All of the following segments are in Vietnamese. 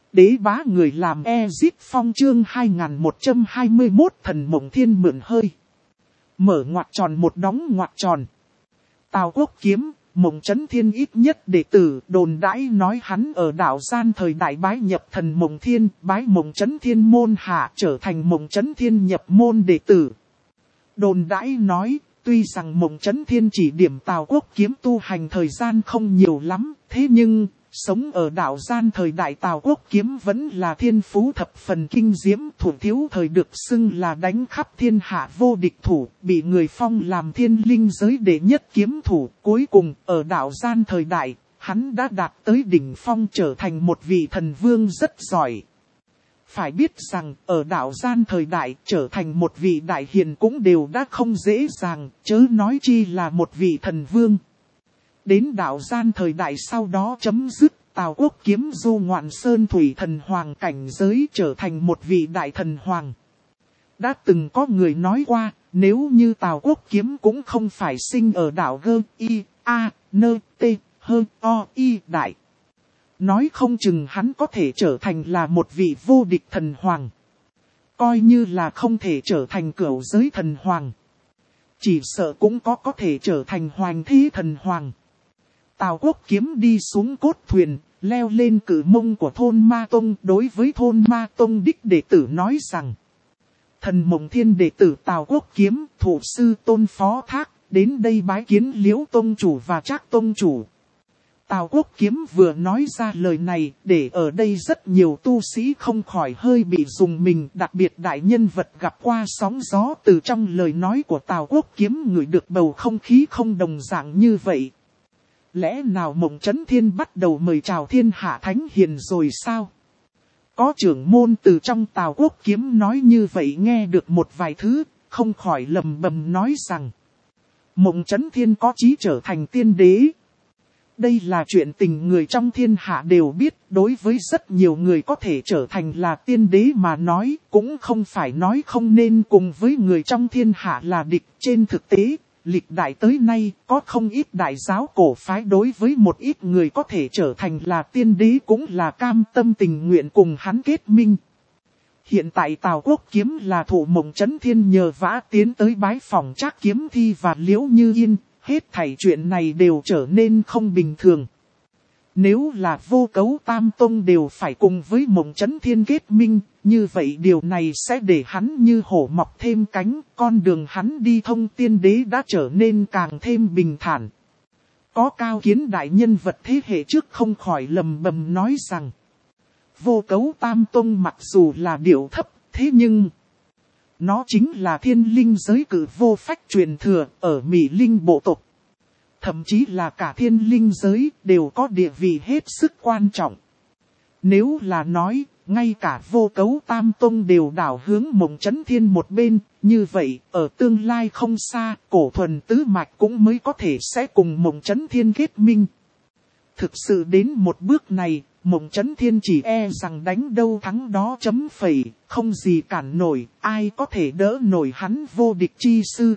Đế bá người làm Ezit Phong chương 2121 thần mộng thiên mượn hơi. Mở ngoặc tròn một đóng ngoặc tròn. Tào Quốc Kiếm, Mộng Chấn Thiên ít nhất đệ tử đồn đãi nói hắn ở đảo gian thời đại bái nhập thần mộng thiên, bái Mộng Chấn Thiên môn hạ trở thành Mộng Chấn Thiên nhập môn đệ tử. Đồn đãi nói, tuy rằng Mộng Chấn Thiên chỉ điểm Tào Quốc Kiếm tu hành thời gian không nhiều lắm, thế nhưng sống ở đảo gian thời đại Tào Quốc Kiếm vẫn là thiên phú thập phần kinh diễm, thủ thiếu thời được xưng là đánh khắp thiên hạ vô địch thủ, bị người phong làm thiên linh giới đệ nhất kiếm thủ. Cuối cùng, ở đảo gian thời đại, hắn đã đạt tới đỉnh phong trở thành một vị thần vương rất giỏi. Phải biết rằng, ở đảo gian thời đại, trở thành một vị đại hiền cũng đều đã không dễ dàng, chớ nói chi là một vị thần vương. Đến đảo gian thời đại sau đó chấm dứt, Tào Quốc Kiếm du ngoạn sơn thủy thần hoàng cảnh giới trở thành một vị đại thần hoàng. Đã từng có người nói qua, nếu như Tào Quốc Kiếm cũng không phải sinh ở đảo G-I-A-N-T-H-O-I đại. Nói không chừng hắn có thể trở thành là một vị vô địch thần hoàng. Coi như là không thể trở thành cửu giới thần hoàng. Chỉ sợ cũng có thể trở thành hoành thế thần hoàng. Tào Quốc Kiếm đi xuống cốt thuyền, leo lên cử mông của thôn Ma Tông, đối với thôn Ma Tông đích đệ tử nói rằng: thần mộng thiên đệ tử Tào Quốc Kiếm, thủ sư Tôn phó thác, đến đây bái kiến Liễu Tông chủ và Trác Tông chủ. Tào Quốc Kiếm vừa nói ra lời này, để ở đây rất nhiều tu sĩ không khỏi hơi bị rùng mình, đặc biệt đại nhân vật gặp qua sóng gió từ trong lời nói của Tào Quốc Kiếm ngửi được bầu không khí không đồng dạng như vậy. Lẽ nào Mộng Chấn Thiên bắt đầu mời chào thiên hạ thánh hiền rồi sao? Có trưởng môn từ trong Tào Quốc Kiếm nói như vậy nghe được một vài thứ, không khỏi lầm bầm nói rằng: Mộng Chấn Thiên có chí trở thành tiên đế. Đây là chuyện tình người trong thiên hạ đều biết, đối với rất nhiều người có thể trở thành là tiên đế mà nói, cũng không phải nói không nên cùng với người trong thiên hạ là địch. Trên thực tế, lịch đại tới nay, có không ít đại giáo cổ phái đối với một ít người có thể trở thành là tiên đế cũng là cam tâm tình nguyện cùng hắn kết minh. Hiện tại Tào Quốc Kiếm là thủ Mộng Chấn Thiên nhờ vã tiến tới bái phỏng Trác Kiếm Thi và Liễu Như Yên, hết thảy chuyện này đều trở nên không bình thường. Nếu là Vô Cấu Tam Tông đều phải cùng với Mộng Chấn Thiên kết minh, như vậy điều này sẽ để hắn như hổ mọc thêm cánh, con đường hắn đi thông tiên đế đã trở nên càng thêm bình thản. Có cao kiến đại nhân vật thế hệ trước không khỏi lầm bầm nói rằng: Vô Cấu Tam Tông mặc dù là điệu thấp, thế nhưng nó chính là thiên linh giới cử vô phách truyền thừa ở Mỹ Linh bộ tộc. Thậm chí là cả thiên linh giới đều có địa vị hết sức quan trọng. Nếu là nói, ngay cả Vô Cấu Tam Tông đều đảo hướng Mộng Chấn Thiên một bên, như vậy, ở tương lai không xa, cổ thuần tứ mạch cũng mới có thể sẽ cùng Mộng Chấn Thiên kết minh. Thực sự đến một bước này, Mộng Chấn Thiên chỉ e rằng đánh đâu thắng đó chấm phẩy, không gì cản nổi, ai có thể đỡ nổi hắn vô địch chi sư.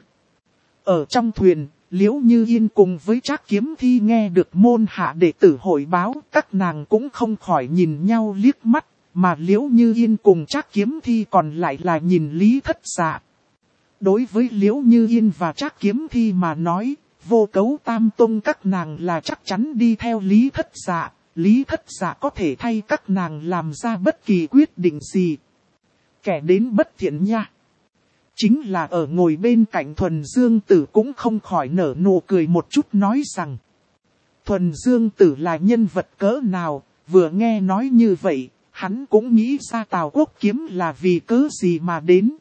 Ở trong thuyền, Liễu Như Yên cùng với Trác Kiếm Thi nghe được môn hạ đệ tử hội báo, các nàng cũng không khỏi nhìn nhau liếc mắt, mà Liễu Như Yên cùng Trác Kiếm Thi còn lại là nhìn Lý Thất Dạ. Đối với Liễu Như Yên và Trác Kiếm Thi mà nói, Vô Cấu Tam Tông các nàng là chắc chắn đi theo Lý Thất Dạ, Lý Thất Dạ có thể thay các nàng làm ra bất kỳ quyết định gì. Kẻ đến bất thiện nha. Chính là ở ngồi bên cạnh Thuần Dương Tử cũng không khỏi nở nụ cười một chút nói rằng: Thuần Dương Tử là nhân vật cỡ nào, vừa nghe nói như vậy, hắn cũng nghĩ ra Tào Quốc Kiếm là vì cớ gì mà đến.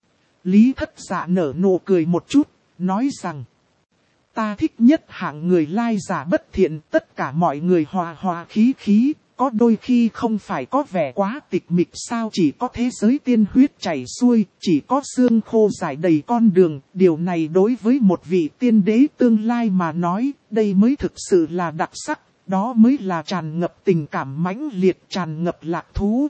Lý Thất Dạ nở nụ cười một chút, nói rằng: ta thích nhất hạng người lai giả bất thiện, tất cả mọi người hòa hòa khí khí, có đôi khi không phải có vẻ quá tịch mịch sao, chỉ có thế giới tiên huyết chảy xuôi, chỉ có xương khô rải đầy con đường, điều này đối với một vị tiên đế tương lai mà nói, đây mới thực sự là đặc sắc, đó mới là tràn ngập tình cảm mãnh liệt, tràn ngập lạc thú.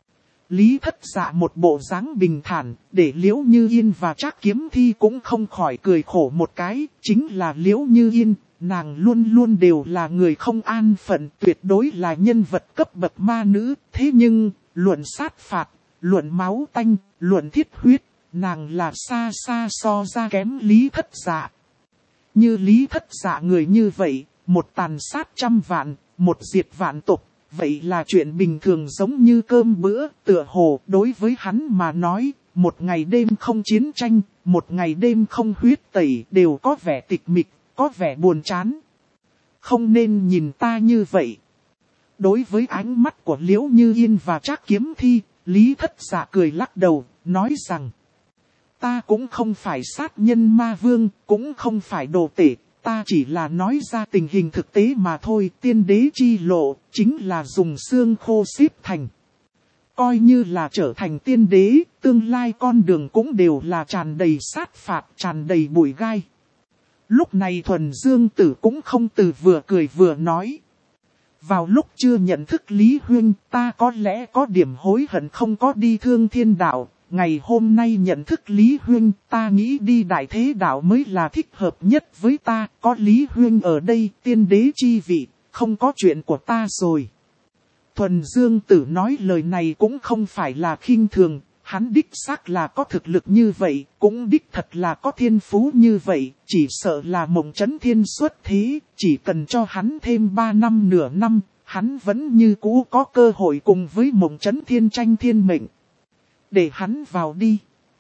Lý Thất Dạ một bộ dáng bình thản, để Liễu Như Yên và Trác Kiếm Thi cũng không khỏi cười khổ một cái, chính là Liễu Như Yên, nàng luôn luôn đều là người không an phận, tuyệt đối là nhân vật cấp bậc ma nữ. Thế nhưng, luận sát phạt, luận máu tanh, luận thiết huyết, nàng là xa xa so ra kém Lý Thất Dạ. Như Lý Thất Dạ người như vậy, một tàn sát 100 vạn, một diệt vạn tộc, vậy là chuyện bình thường giống như cơm bữa. Tựa hồ đối với hắn mà nói, một ngày đêm không chiến tranh, một ngày đêm không huyết tẩy đều có vẻ tịch mịch, có vẻ buồn chán. Không nên nhìn ta như vậy. Đối với ánh mắt của Liễu Như Yên và Trác Kiếm Thi, Lý Thất Dạ cười lắc đầu, nói rằng: ta cũng không phải sát nhân ma vương, cũng không phải đồ tể, ta chỉ là nói ra tình hình thực tế mà thôi. Tiên đế chi lộ, chính là dùng xương khô xếp thành. Coi như là trở thành tiên đế, tương lai con đường cũng đều là tràn đầy sát phạt, tràn đầy bụi gai. Lúc này Thuần Dương Tử cũng không từ vừa cười vừa nói: vào lúc chưa nhận thức Lý Huynh, ta có lẽ có điểm hối hận không có đi Thương Thiên Đạo. Ngày hôm nay nhận thức Lý Huynh, ta nghĩ đi Đại Thế Đạo mới là thích hợp nhất với ta. Có Lý Huynh ở đây, tiên đế chi vị, không có chuyện của ta rồi. Thuần Dương Tử nói lời này cũng không phải là khinh thường, hắn đích xác là có thực lực như vậy, cũng đích thật là có thiên phú như vậy, chỉ sợ là Mộng Chấn Thiên xuất thế, chỉ cần cho hắn thêm 3 năm nửa năm, hắn vẫn như cũ có cơ hội cùng với Mộng Chấn Thiên tranh thiên mệnh. Để hắn vào đi.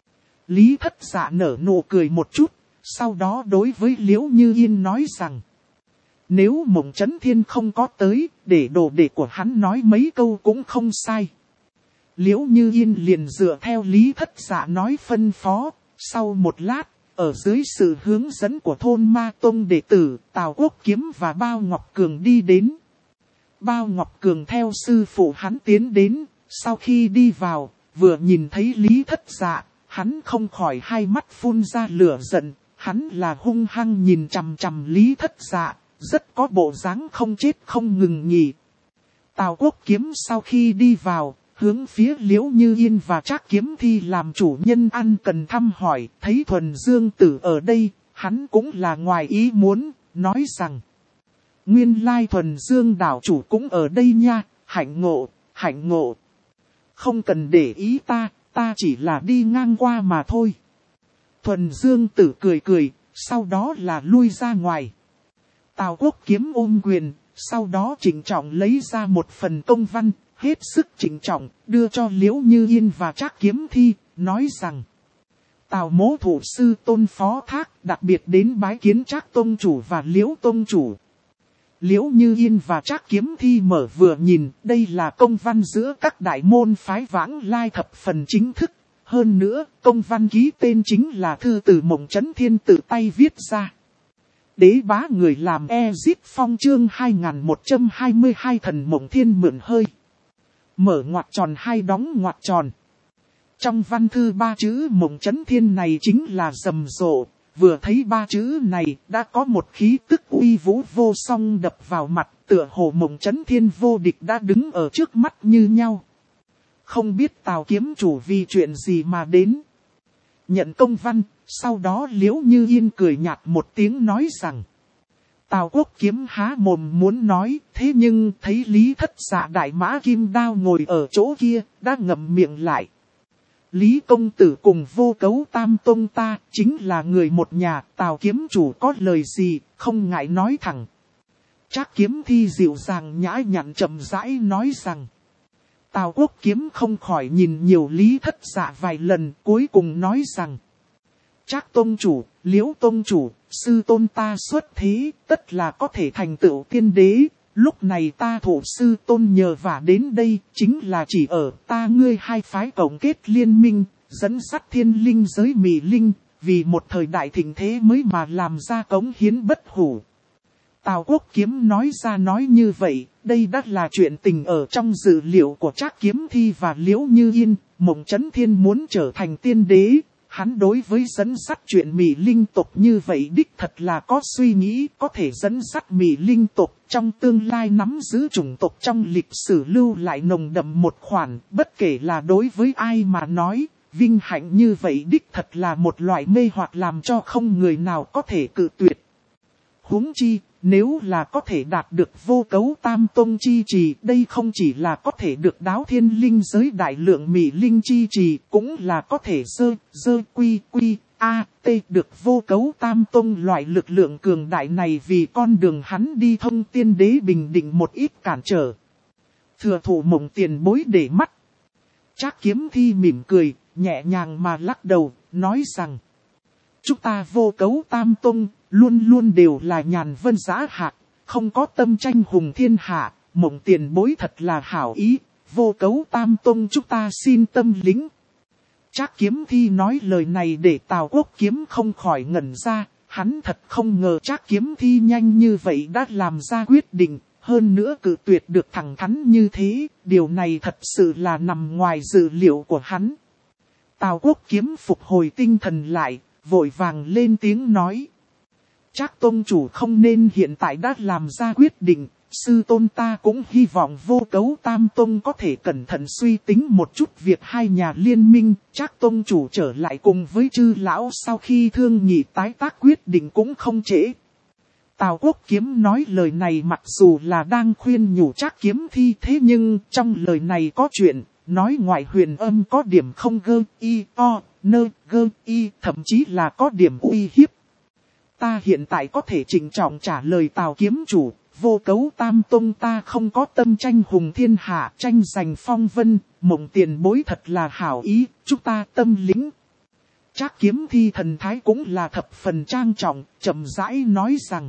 Lý Thất Dạ nở nụ cười một chút, sau đó đối với Liễu Như Yên nói rằng: nếu Mộng Chấn Thiên không có tới, để đồ đệ của hắn nói mấy câu cũng không sai. Liễu Như Yên liền dựa theo Lý Thất Dạ nói phân phó. Sau một lát, ở dưới sự hướng dẫn của thôn Ma Tông đệ tử, Tào Quốc Kiếm và Bao Ngọc Cường đi đến. Bao Ngọc Cường theo sư phụ hắn tiến đến, sau khi đi vào, vừa nhìn thấy Lý Thất Dạ, hắn không khỏi hai mắt phun ra lửa giận. Hắn là hung hăng nhìn chằm chằm Lý Thất Dạ, rất có bộ dáng không chết không ngừng nghỉ. Tào Quốc Kiếm sau khi đi vào, hướng phía Liễu Như Yên và Trác Kiếm Thi làm chủ nhân ăn cần thăm hỏi, thấy Thuần Dương Tử ở đây, hắn cũng là ngoài ý muốn, nói rằng: nguyên lai Thuần Dương đảo chủ cũng ở đây nha, hạnh ngộ, hạnh ngộ. Không cần để ý ta chỉ là đi ngang qua mà thôi. Thuần Dương Tử cười cười, sau đó là lui ra ngoài. Tào Quốc Kiếm ôm quyền, sau đó trịnh trọng lấy ra một phần công văn, hết sức trịnh trọng, đưa cho Liễu Như Yên và Trác Kiếm Thi, nói rằng: Tào mỗ thủ sư tôn phó thác, đặc biệt đến bái kiến Trác tông chủ và Liễu tông chủ. Liễu Như Yên và Trác Kiếm Thi mở vừa nhìn, đây là công văn giữa các đại môn phái vãng lai thập phần chính thức. Hơn nữa, công văn ký tên chính là thư từ Mộng Chấn Thiên tự tay viết ra. Đế bá người làm Ezit Phong chương 2122 Thần Mộng Thiên mượn hơi. Mở ngoặc tròn hai đóng ngoặc tròn. Trong văn thư 3 chữ Mộng Chấn Thiên này chính là rầm rộ. Vừa thấy 3 chữ này đã có một khí tức uy vũ vô song đập vào mặt, tựa hồ Mộng Chấn Thiên vô địch đã đứng ở trước mắt như nhau. Không biết Tào kiếm chủ vì chuyện gì mà đến. Nhận công văn, sau đó Liễu Như Yên cười nhạt một tiếng nói rằng: Tào Quốc Kiếm há mồm muốn nói, thế nhưng thấy Lý Thất Dạ đại mã kim đao ngồi ở chỗ kia, đã ngậm miệng lại. Lý công tử cùng Vô Cấu Tam Tông ta chính là người một nhà, Tào kiếm chủ có lời gì, không ngại nói thẳng. Trác Kiếm Thi dịu dàng nhã nhặn chậm rãi nói rằng. Tào Quốc Kiếm không khỏi nhìn nhiều Lý Thất Dạ vài lần, cuối cùng nói rằng: Trác tông chủ, Liễu tông chủ, sư tôn ta xuất thế, tất là có thể thành tựu tiên đế. Lúc này ta thủ sư tôn nhờ vả đến đây, chính là chỉ ở ta ngươi hai phái cộng kết liên minh, dẫn dắt thiên linh giới Mị Linh, vì một thời đại thịnh thế mới mà làm ra cống hiến bất hủ. Tào Quốc Kiếm nói ra nói như vậy, đây đã là chuyện tình ở trong dự liệu của Trác Kiếm Thi và Liễu Như Yên. Mộng Chấn Thiên muốn trở thành tiên đế, hắn đối với dẫn dắt chuyện Mị Linh tộc như vậy đích thật là có suy nghĩ, có thể dẫn dắt Mị Linh tộc trong tương lai nắm giữ chủng tộc trong lịch sử lưu lại nồng đậm một khoản, bất kể là đối với ai mà nói, vinh hạnh như vậy đích thật là một loại mê hoặc làm cho không người nào có thể cự tuyệt. Huống chi, nếu là có thể đạt được vô cấu tam tông chi trì, đây không chỉ là có thể được đáo thiên linh giới đại lượng mị linh chi trì, cũng là có thể được vô cấu tam tông loại lực lượng cường đại này vì con đường hắn đi thông tiên đế bình định một ít cản trở. Thừa thủ Mộng Tiền Bối để mắt. Trác Kiếm Thi mỉm cười, nhẹ nhàng mà lắc đầu, nói rằng: chúng ta vô cấu tam tông, luôn luôn đều là nhàn vân dã hạc, không có tâm tranh hùng thiên hạ, Mộng Tiền Bối thật là hảo ý, vô cấu tam tông chúng ta xin tâm lính. Trác Kiếm Thi nói lời này để Tào Quốc Kiếm không khỏi ngẩn ra, hắn thật không ngờ Trác Kiếm Thi nhanh như vậy đã làm ra quyết định, hơn nữa cự tuyệt được thẳng thắn như thế, điều này thật sự là nằm ngoài dự liệu của hắn. Tào Quốc Kiếm phục hồi tinh thần lại, vội vàng lên tiếng nói: Trác tông chủ không nên hiện tại đã làm ra quyết định, sư tôn ta cũng hy vọng vô cấu tam tông có thể cẩn thận suy tính một chút việc hai nhà liên minh. Trác tông chủ trở lại cùng với chư lão sau khi thương nghị tái tác quyết định cũng không trễ. Tào Quốc Kiếm nói lời này mặc dù là đang khuyên nhủ Trác Kiếm Thi, thế nhưng trong lời này có chuyện, nói ngoại huyền âm có điểm không thậm chí là có điểm uy hiếp. Ta hiện tại có thể trịnh trọng trả lời Tào kiếm chủ, vô cấu tam tông ta không có tâm tranh hùng thiên hạ, tranh giành phong vân, Mộng Tiền Bối thật là hảo ý, chúng ta tâm lĩnh. Trác Kiếm Thi thần thái cũng là thập phần trang trọng, chậm rãi nói rằng: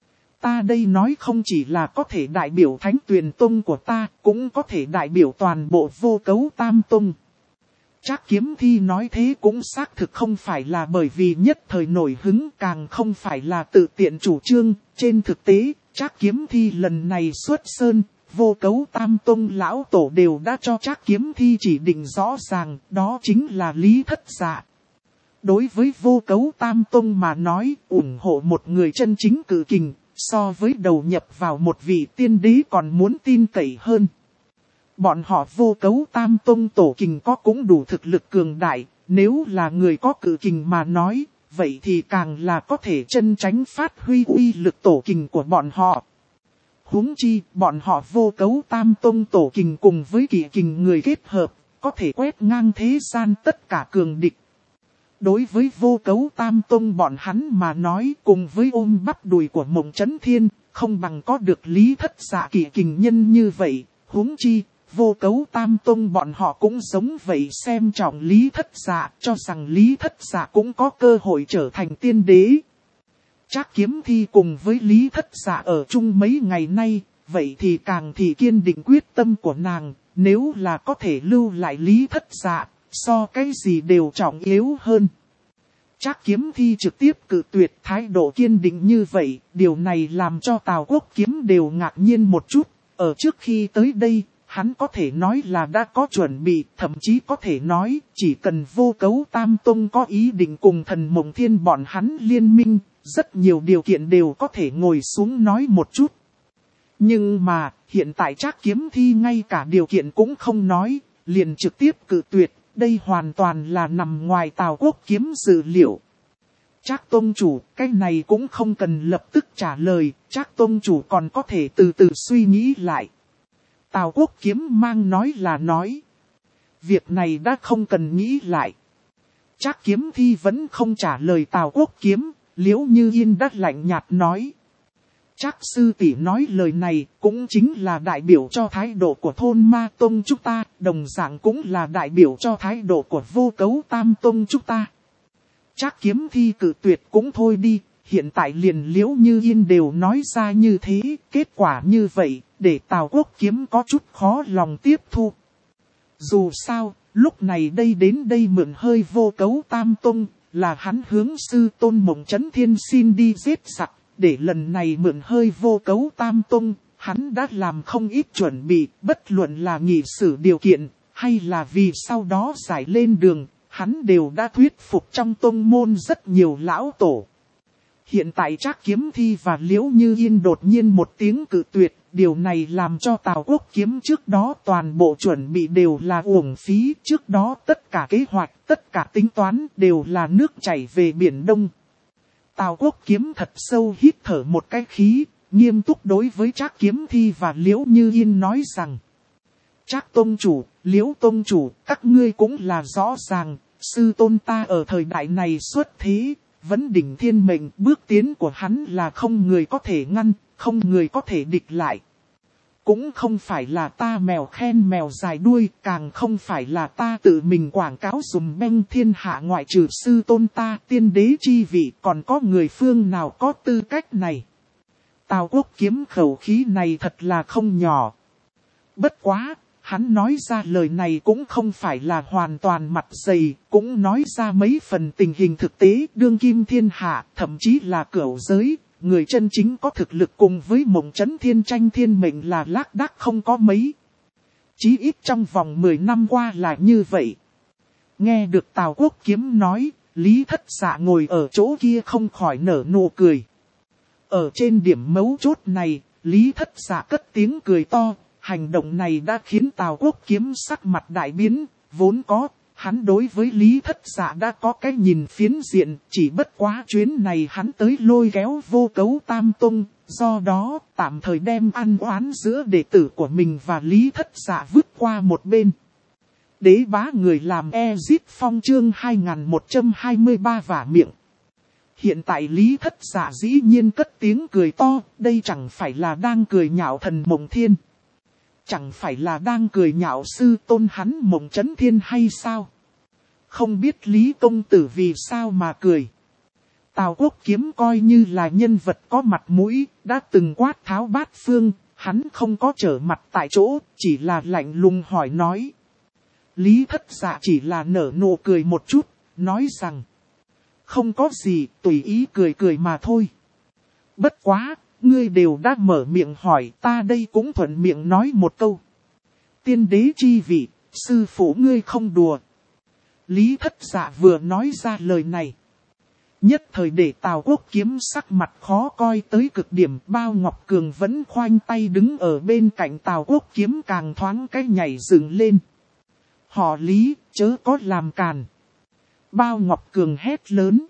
ta đây nói không chỉ là có thể đại biểu Thánh Tuyền Tông của ta, cũng có thể đại biểu toàn bộ vô cấu tam tông. Trác Kiếm Thi nói thế cũng xác thực không phải là bởi vì nhất thời nổi hứng, càng không phải là tự tiện chủ trương. Trên thực tế, Trác Kiếm Thi lần này xuất sơn, vô cấu tam tông lão tổ đều đã cho Trác Kiếm Thi chỉ định rõ ràng, đó chính là Lý Thất Dạ. Đối với vô cấu tam tông mà nói, ủng hộ một người chân chính cự kình, so với đầu nhập vào một vị tiên đế còn muốn tin cậy hơn. Bọn họ vô cấu tam tông tổ kình có cũng đủ thực lực cường đại, nếu là người có cự kình mà nói, vậy thì càng là có thể chân tránh phát huy uy lực tổ kình của bọn họ. Huống chi, bọn họ vô cấu tam tông tổ kình cùng với kỵ kình người kết hợp, có thể quét ngang thế gian tất cả cường địch. Đối với vô cấu tam tông bọn hắn mà nói, cùng với ôm bắp đùi của Mộng Chấn Thiên, không bằng có được Lý Thất Dạ kỵ kình nhân như vậy. Huống chi, vô cấu tam tông bọn họ cũng giống vậy, xem trọng Lý Thất Dạ, cho rằng Lý Thất Dạ cũng có cơ hội trở thành tiên đế. Trác Kiếm Thi cùng với Lý Thất Dạ ở chung mấy ngày nay, vậy thì càng thì kiên định quyết tâm của nàng, nếu là có thể lưu lại Lý Thất Dạ, so cái gì đều trọng yếu hơn. Trác Kiếm Thi trực tiếp cự tuyệt, thái độ kiên định như vậy, điều này làm cho Tào Quốc Kiếm đều ngạc nhiên một chút. Ở trước khi tới đây, hắn có thể nói là đã có chuẩn bị, thậm chí có thể nói, chỉ cần vô cấu tam tông có ý định cùng Thần Mộng Thiên bọn hắn liên minh, rất nhiều điều kiện đều có thể ngồi xuống nói một chút. Nhưng mà, hiện tại Trác Kiếm Thi ngay cả điều kiện cũng không nói, liền trực tiếp cự tuyệt, đây hoàn toàn là nằm ngoài Tào Quốc Kiếm dự liệu. Trác tông chủ, cái này cũng không cần lập tức trả lời, Trác tông chủ còn có thể từ từ suy nghĩ lại. Tào Quốc Kiếm mang nói là nói. Việc này đã không cần nghĩ lại. Trác Kiếm Thi vẫn không trả lời Tào Quốc Kiếm, Liễu Như Yên đắt lạnh nhạt nói. Trác sư tỷ nói lời này cũng chính là đại biểu cho thái độ của thôn Ma Tông chúng ta, đồng dạng cũng là đại biểu cho thái độ của vô cấu tam tông chúng ta. Trác Kiếm Thi cự tuyệt cũng thôi đi, hiện tại liền Liễu Như Yên đều nói ra như thế, kết quả như vậy, để Tào Quốc Kiếm có chút khó lòng tiếp thu. Dù sao, lúc này đến đây mượn hơi vô cấu tam tông, là hắn hướng sư tôn Mộng Chấn Thiên xin đi giết giặc, để lần này mượn hơi vô cấu tam tông, hắn đã làm không ít chuẩn bị, bất luận là nghị xử điều kiện, hay là vì sau đó giải lên đường, hắn đều đã thuyết phục trong tông môn rất nhiều lão tổ. Hiện tại Trác Kiếm Thi và Liễu Như Yên đột nhiên một tiếng cự tuyệt, điều này làm cho Tào Quốc Kiếm trước đó toàn bộ chuẩn bị đều là uổng phí, trước đó tất cả kế hoạch, tất cả tính toán đều là nước chảy về biển Đông. Tào Quốc Kiếm thật sâu hít thở một cái khí, nghiêm túc đối với Trác Kiếm Thi và Liễu Như Yên nói rằng. Trác tông chủ, Liễu tông chủ, các ngươi cũng là rõ ràng, sư tôn ta ở thời đại này xuất thế, vấn đỉnh thiên mệnh, bước tiến của hắn là không người có thể ngăn, không người có thể địch lại. Cũng không phải là ta mèo khen mèo dài đuôi, càng không phải là ta tự mình quảng cáo dùm beng thiên hạ, ngoại trừ sư tôn ta, tiên đế chi vị, còn có người phương nào có tư cách này. Tào Quốc Kiếm khẩu khí này thật là không nhỏ. Bất quá, hắn nói ra lời này cũng không phải là hoàn toàn mặt dày, cũng nói ra mấy phần tình hình thực tế đương kim thiên hạ, thậm chí là cửu giới. Người chân chính có thực lực cùng với Mộng Chấn Thiên tranh thiên mệnh là lác đác không có mấy. Chí ít trong vòng 10 năm qua là như vậy. Nghe được Tào Quốc Kiếm nói, Lý Thất Dạ ngồi ở chỗ kia không khỏi nở nụ cười. Ở trên điểm mấu chốt này, Lý Thất Dạ cất tiếng cười to, hành động này đã khiến Tào Quốc Kiếm sắc mặt đại biến, vốn có. Hắn đối với Lý Thất Dạ đã có cái nhìn phiến diện, chỉ bất quá chuyến này hắn tới lôi kéo Vô Cấu Tam Tông, do đó tạm thời đem ăn oán giữa đệ tử của mình và Lý Thất Dạ vứt qua một bên. Đế bá người làm Ezit Phong chương 2123 vả miệng. Hiện tại Lý Thất Dạ dĩ nhiên cất tiếng cười to, đây chẳng phải là đang cười nhạo thần Mộng Thiên. Chẳng phải là đang cười nhạo sư tôn hắn Mộng Chấn Thiên hay sao? Không biết Lý công tử vì sao mà cười. Tào Quốc Kiếm coi như là nhân vật có mặt mũi, đã từng quát tháo bát phương, hắn không có trở mặt tại chỗ, chỉ là lạnh lùng hỏi nói. Lý Thất Dạ chỉ là nở nụ cười một chút, nói rằng. Không có gì, tùy ý cười cười mà thôi. Bất quá. Ngươi đều đã mở miệng hỏi, ta đây cũng thuận miệng nói một câu. Tiên đế chi vị, sư phụ ngươi không đùa. Lý Thất Dạ vừa nói ra lời này. Nhất thời để Tào Quốc Kiếm sắc mặt khó coi tới cực điểm, Bao Ngọc Cường vẫn khoanh tay đứng ở bên cạnh Tào Quốc Kiếm càng thoáng cái nhảy dựng lên. Họ Lý, chớ có làm càn. Bao Ngọc Cường hét lớn.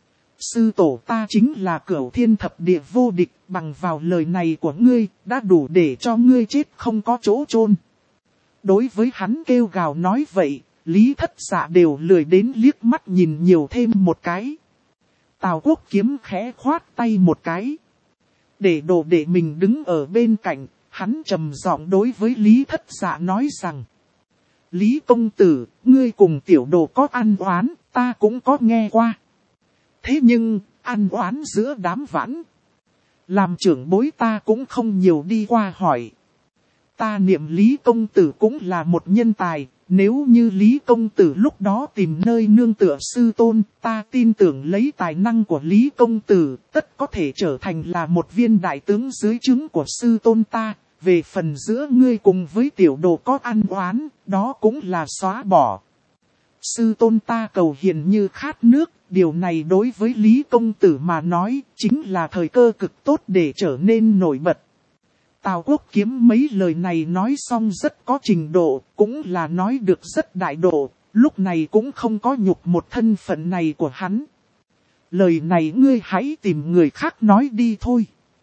Sư tổ ta chính là Cửu Thiên Thập Địa vô địch, bằng vào lời này của ngươi, đã đủ để cho ngươi chết không có chỗ chôn. Đối với hắn kêu gào nói vậy, Lý Thất Dạ đều lười đến liếc mắt nhìn nhiều thêm một cái. Tào Quốc Kiếm khẽ khoát tay một cái. Để đồ đệ mình đứng ở bên cạnh, hắn trầm giọng đối với Lý Thất Dạ nói rằng. Lý công tử, ngươi cùng tiểu đồ có ăn oán, ta cũng có nghe qua. Thế nhưng, ăn oán giữa đám vãn. Làm trưởng bối ta cũng không nhiều đi qua hỏi. Ta niệm Lý công tử cũng là một nhân tài. Nếu như Lý công tử lúc đó tìm nơi nương tựa sư tôn, ta tin tưởng lấy tài năng của Lý công tử, tất có thể trở thành là một viên đại tướng dưới trướng của sư tôn ta. Về phần giữa ngươi cùng với tiểu đồ có ăn oán, đó cũng là xóa bỏ. Sư tôn ta cầu hiền như khát nước, điều này đối với Lý công tử mà nói, chính là thời cơ cực tốt để trở nên nổi bật. Tào Quốc Kiếm mấy lời này nói xong rất có trình độ, cũng là nói được rất đại độ, lúc này cũng không có nhục một thân phận này của hắn. Lời này ngươi hãy tìm người khác nói đi thôi.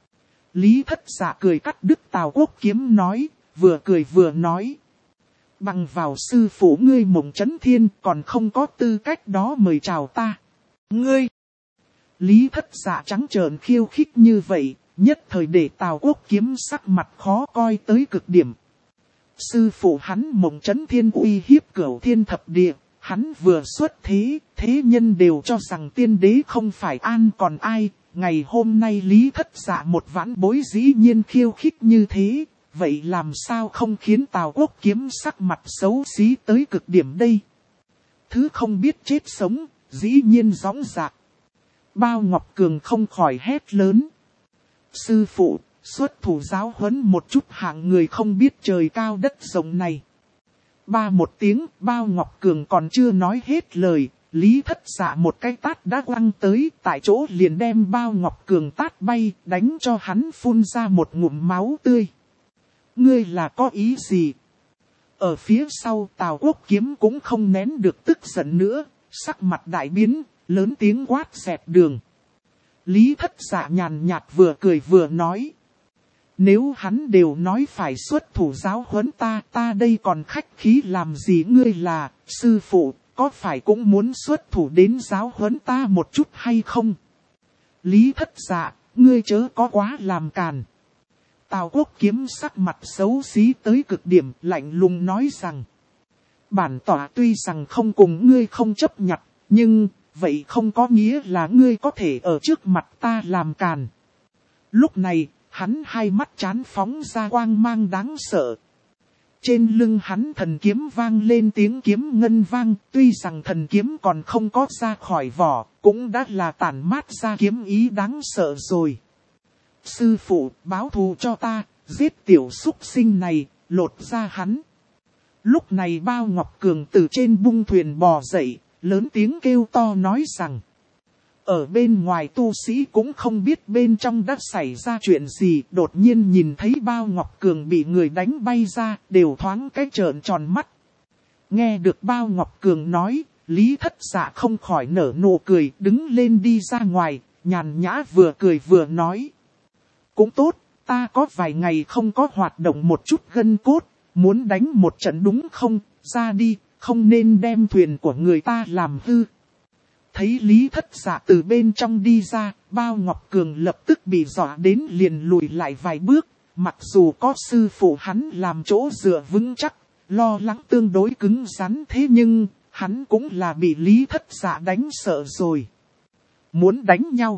Lý Thất Dạ cười cắt đứt Tào Quốc Kiếm nói, vừa cười vừa nói. Bằng vào sư phụ ngươi Mộng Chấn Thiên còn không có tư cách đó mời chào ta. Ngươi! Lý Thất Dạ trắng trợn khiêu khích như vậy, nhất thời để Tào Quốc Kiếm sắc mặt khó coi tới cực điểm. Sư phụ hắn Mộng Chấn Thiên uy hiếp Cửu Thiên Thập Địa, hắn vừa xuất thế, thế nhân đều cho rằng tiên đế không phải an còn ai. Ngày hôm nay Lý Thất Dạ một vãn bối dĩ nhiên khiêu khích như thế, vậy làm sao không khiến Tào Quốc Kiếm sắc mặt xấu xí tới cực điểm đây? Thứ không biết chết sống, dĩ nhiên dõng dạc. Bao Ngọc Cường không khỏi hét lớn. Sư phụ, xuất thủ giáo huấn một chút hạng người không biết trời cao đất rộng này. Ba một tiếng, Bao Ngọc Cường còn chưa nói hết lời. Lý Thất Dạ một cái tát đã quăng tới, tại chỗ liền đem Bao Ngọc Cường tát bay, đánh cho hắn phun ra một ngụm máu tươi. Ngươi là có ý gì? Ở phía sau Tào Quốc Kiếm cũng không nén được tức giận nữa, sắc mặt đại biến, lớn tiếng quát xẹt đường. Lý Thất Dạ nhàn nhạt vừa cười vừa nói. Nếu hắn đều nói phải xuất thủ giáo huấn ta đây còn khách khí làm gì, ngươi là sư phụ, có phải cũng muốn xuất thủ đến giáo huấn ta một chút hay không? Lý Thất Dạ, ngươi chớ có quá làm càn. Tào Quốc Kiếm sắc mặt xấu xí tới cực điểm, lạnh lùng nói rằng. Bản tỏa tuy rằng không cùng ngươi không chấp nhặt, nhưng vậy không có nghĩa là ngươi có thể ở trước mặt ta làm càn. Lúc này, hắn hai mắt chán phóng ra quang mang đáng sợ. Trên lưng hắn thần kiếm vang lên tiếng kiếm ngân vang, tuy rằng thần kiếm còn không có ra khỏi vỏ, cũng đã là tản mát ra kiếm ý đáng sợ rồi. Sư phụ, báo thù cho ta, giết tiểu súc sinh này, lột ra hắn. Lúc này Bao Ngọc Cường từ trên bung thuyền bò dậy, lớn tiếng kêu to nói rằng. Ở bên ngoài tu sĩ cũng không biết bên trong đã xảy ra chuyện gì, đột nhiên nhìn thấy Bao Ngọc Cường bị người đánh bay ra, đều thoáng cái trợn tròn mắt. Nghe được Bao Ngọc Cường nói, Lý Thất Dạ không khỏi nở nụ cười, đứng lên đi ra ngoài, nhàn nhã vừa cười vừa nói. Cũng tốt, ta có vài ngày không có hoạt động một chút gân cốt, muốn đánh một trận đúng không, ra đi, không nên đem thuyền của người ta làm hư. Thấy Lý Thất Dạ từ bên trong đi ra, Bao Ngọc Cường lập tức bị dọa đến liền lùi lại vài bước, mặc dù có sư phụ hắn làm chỗ dựa vững chắc, lo lắng tương đối cứng rắn, thế nhưng, hắn cũng là bị Lý Thất Dạ đánh sợ rồi. Muốn đánh nhau.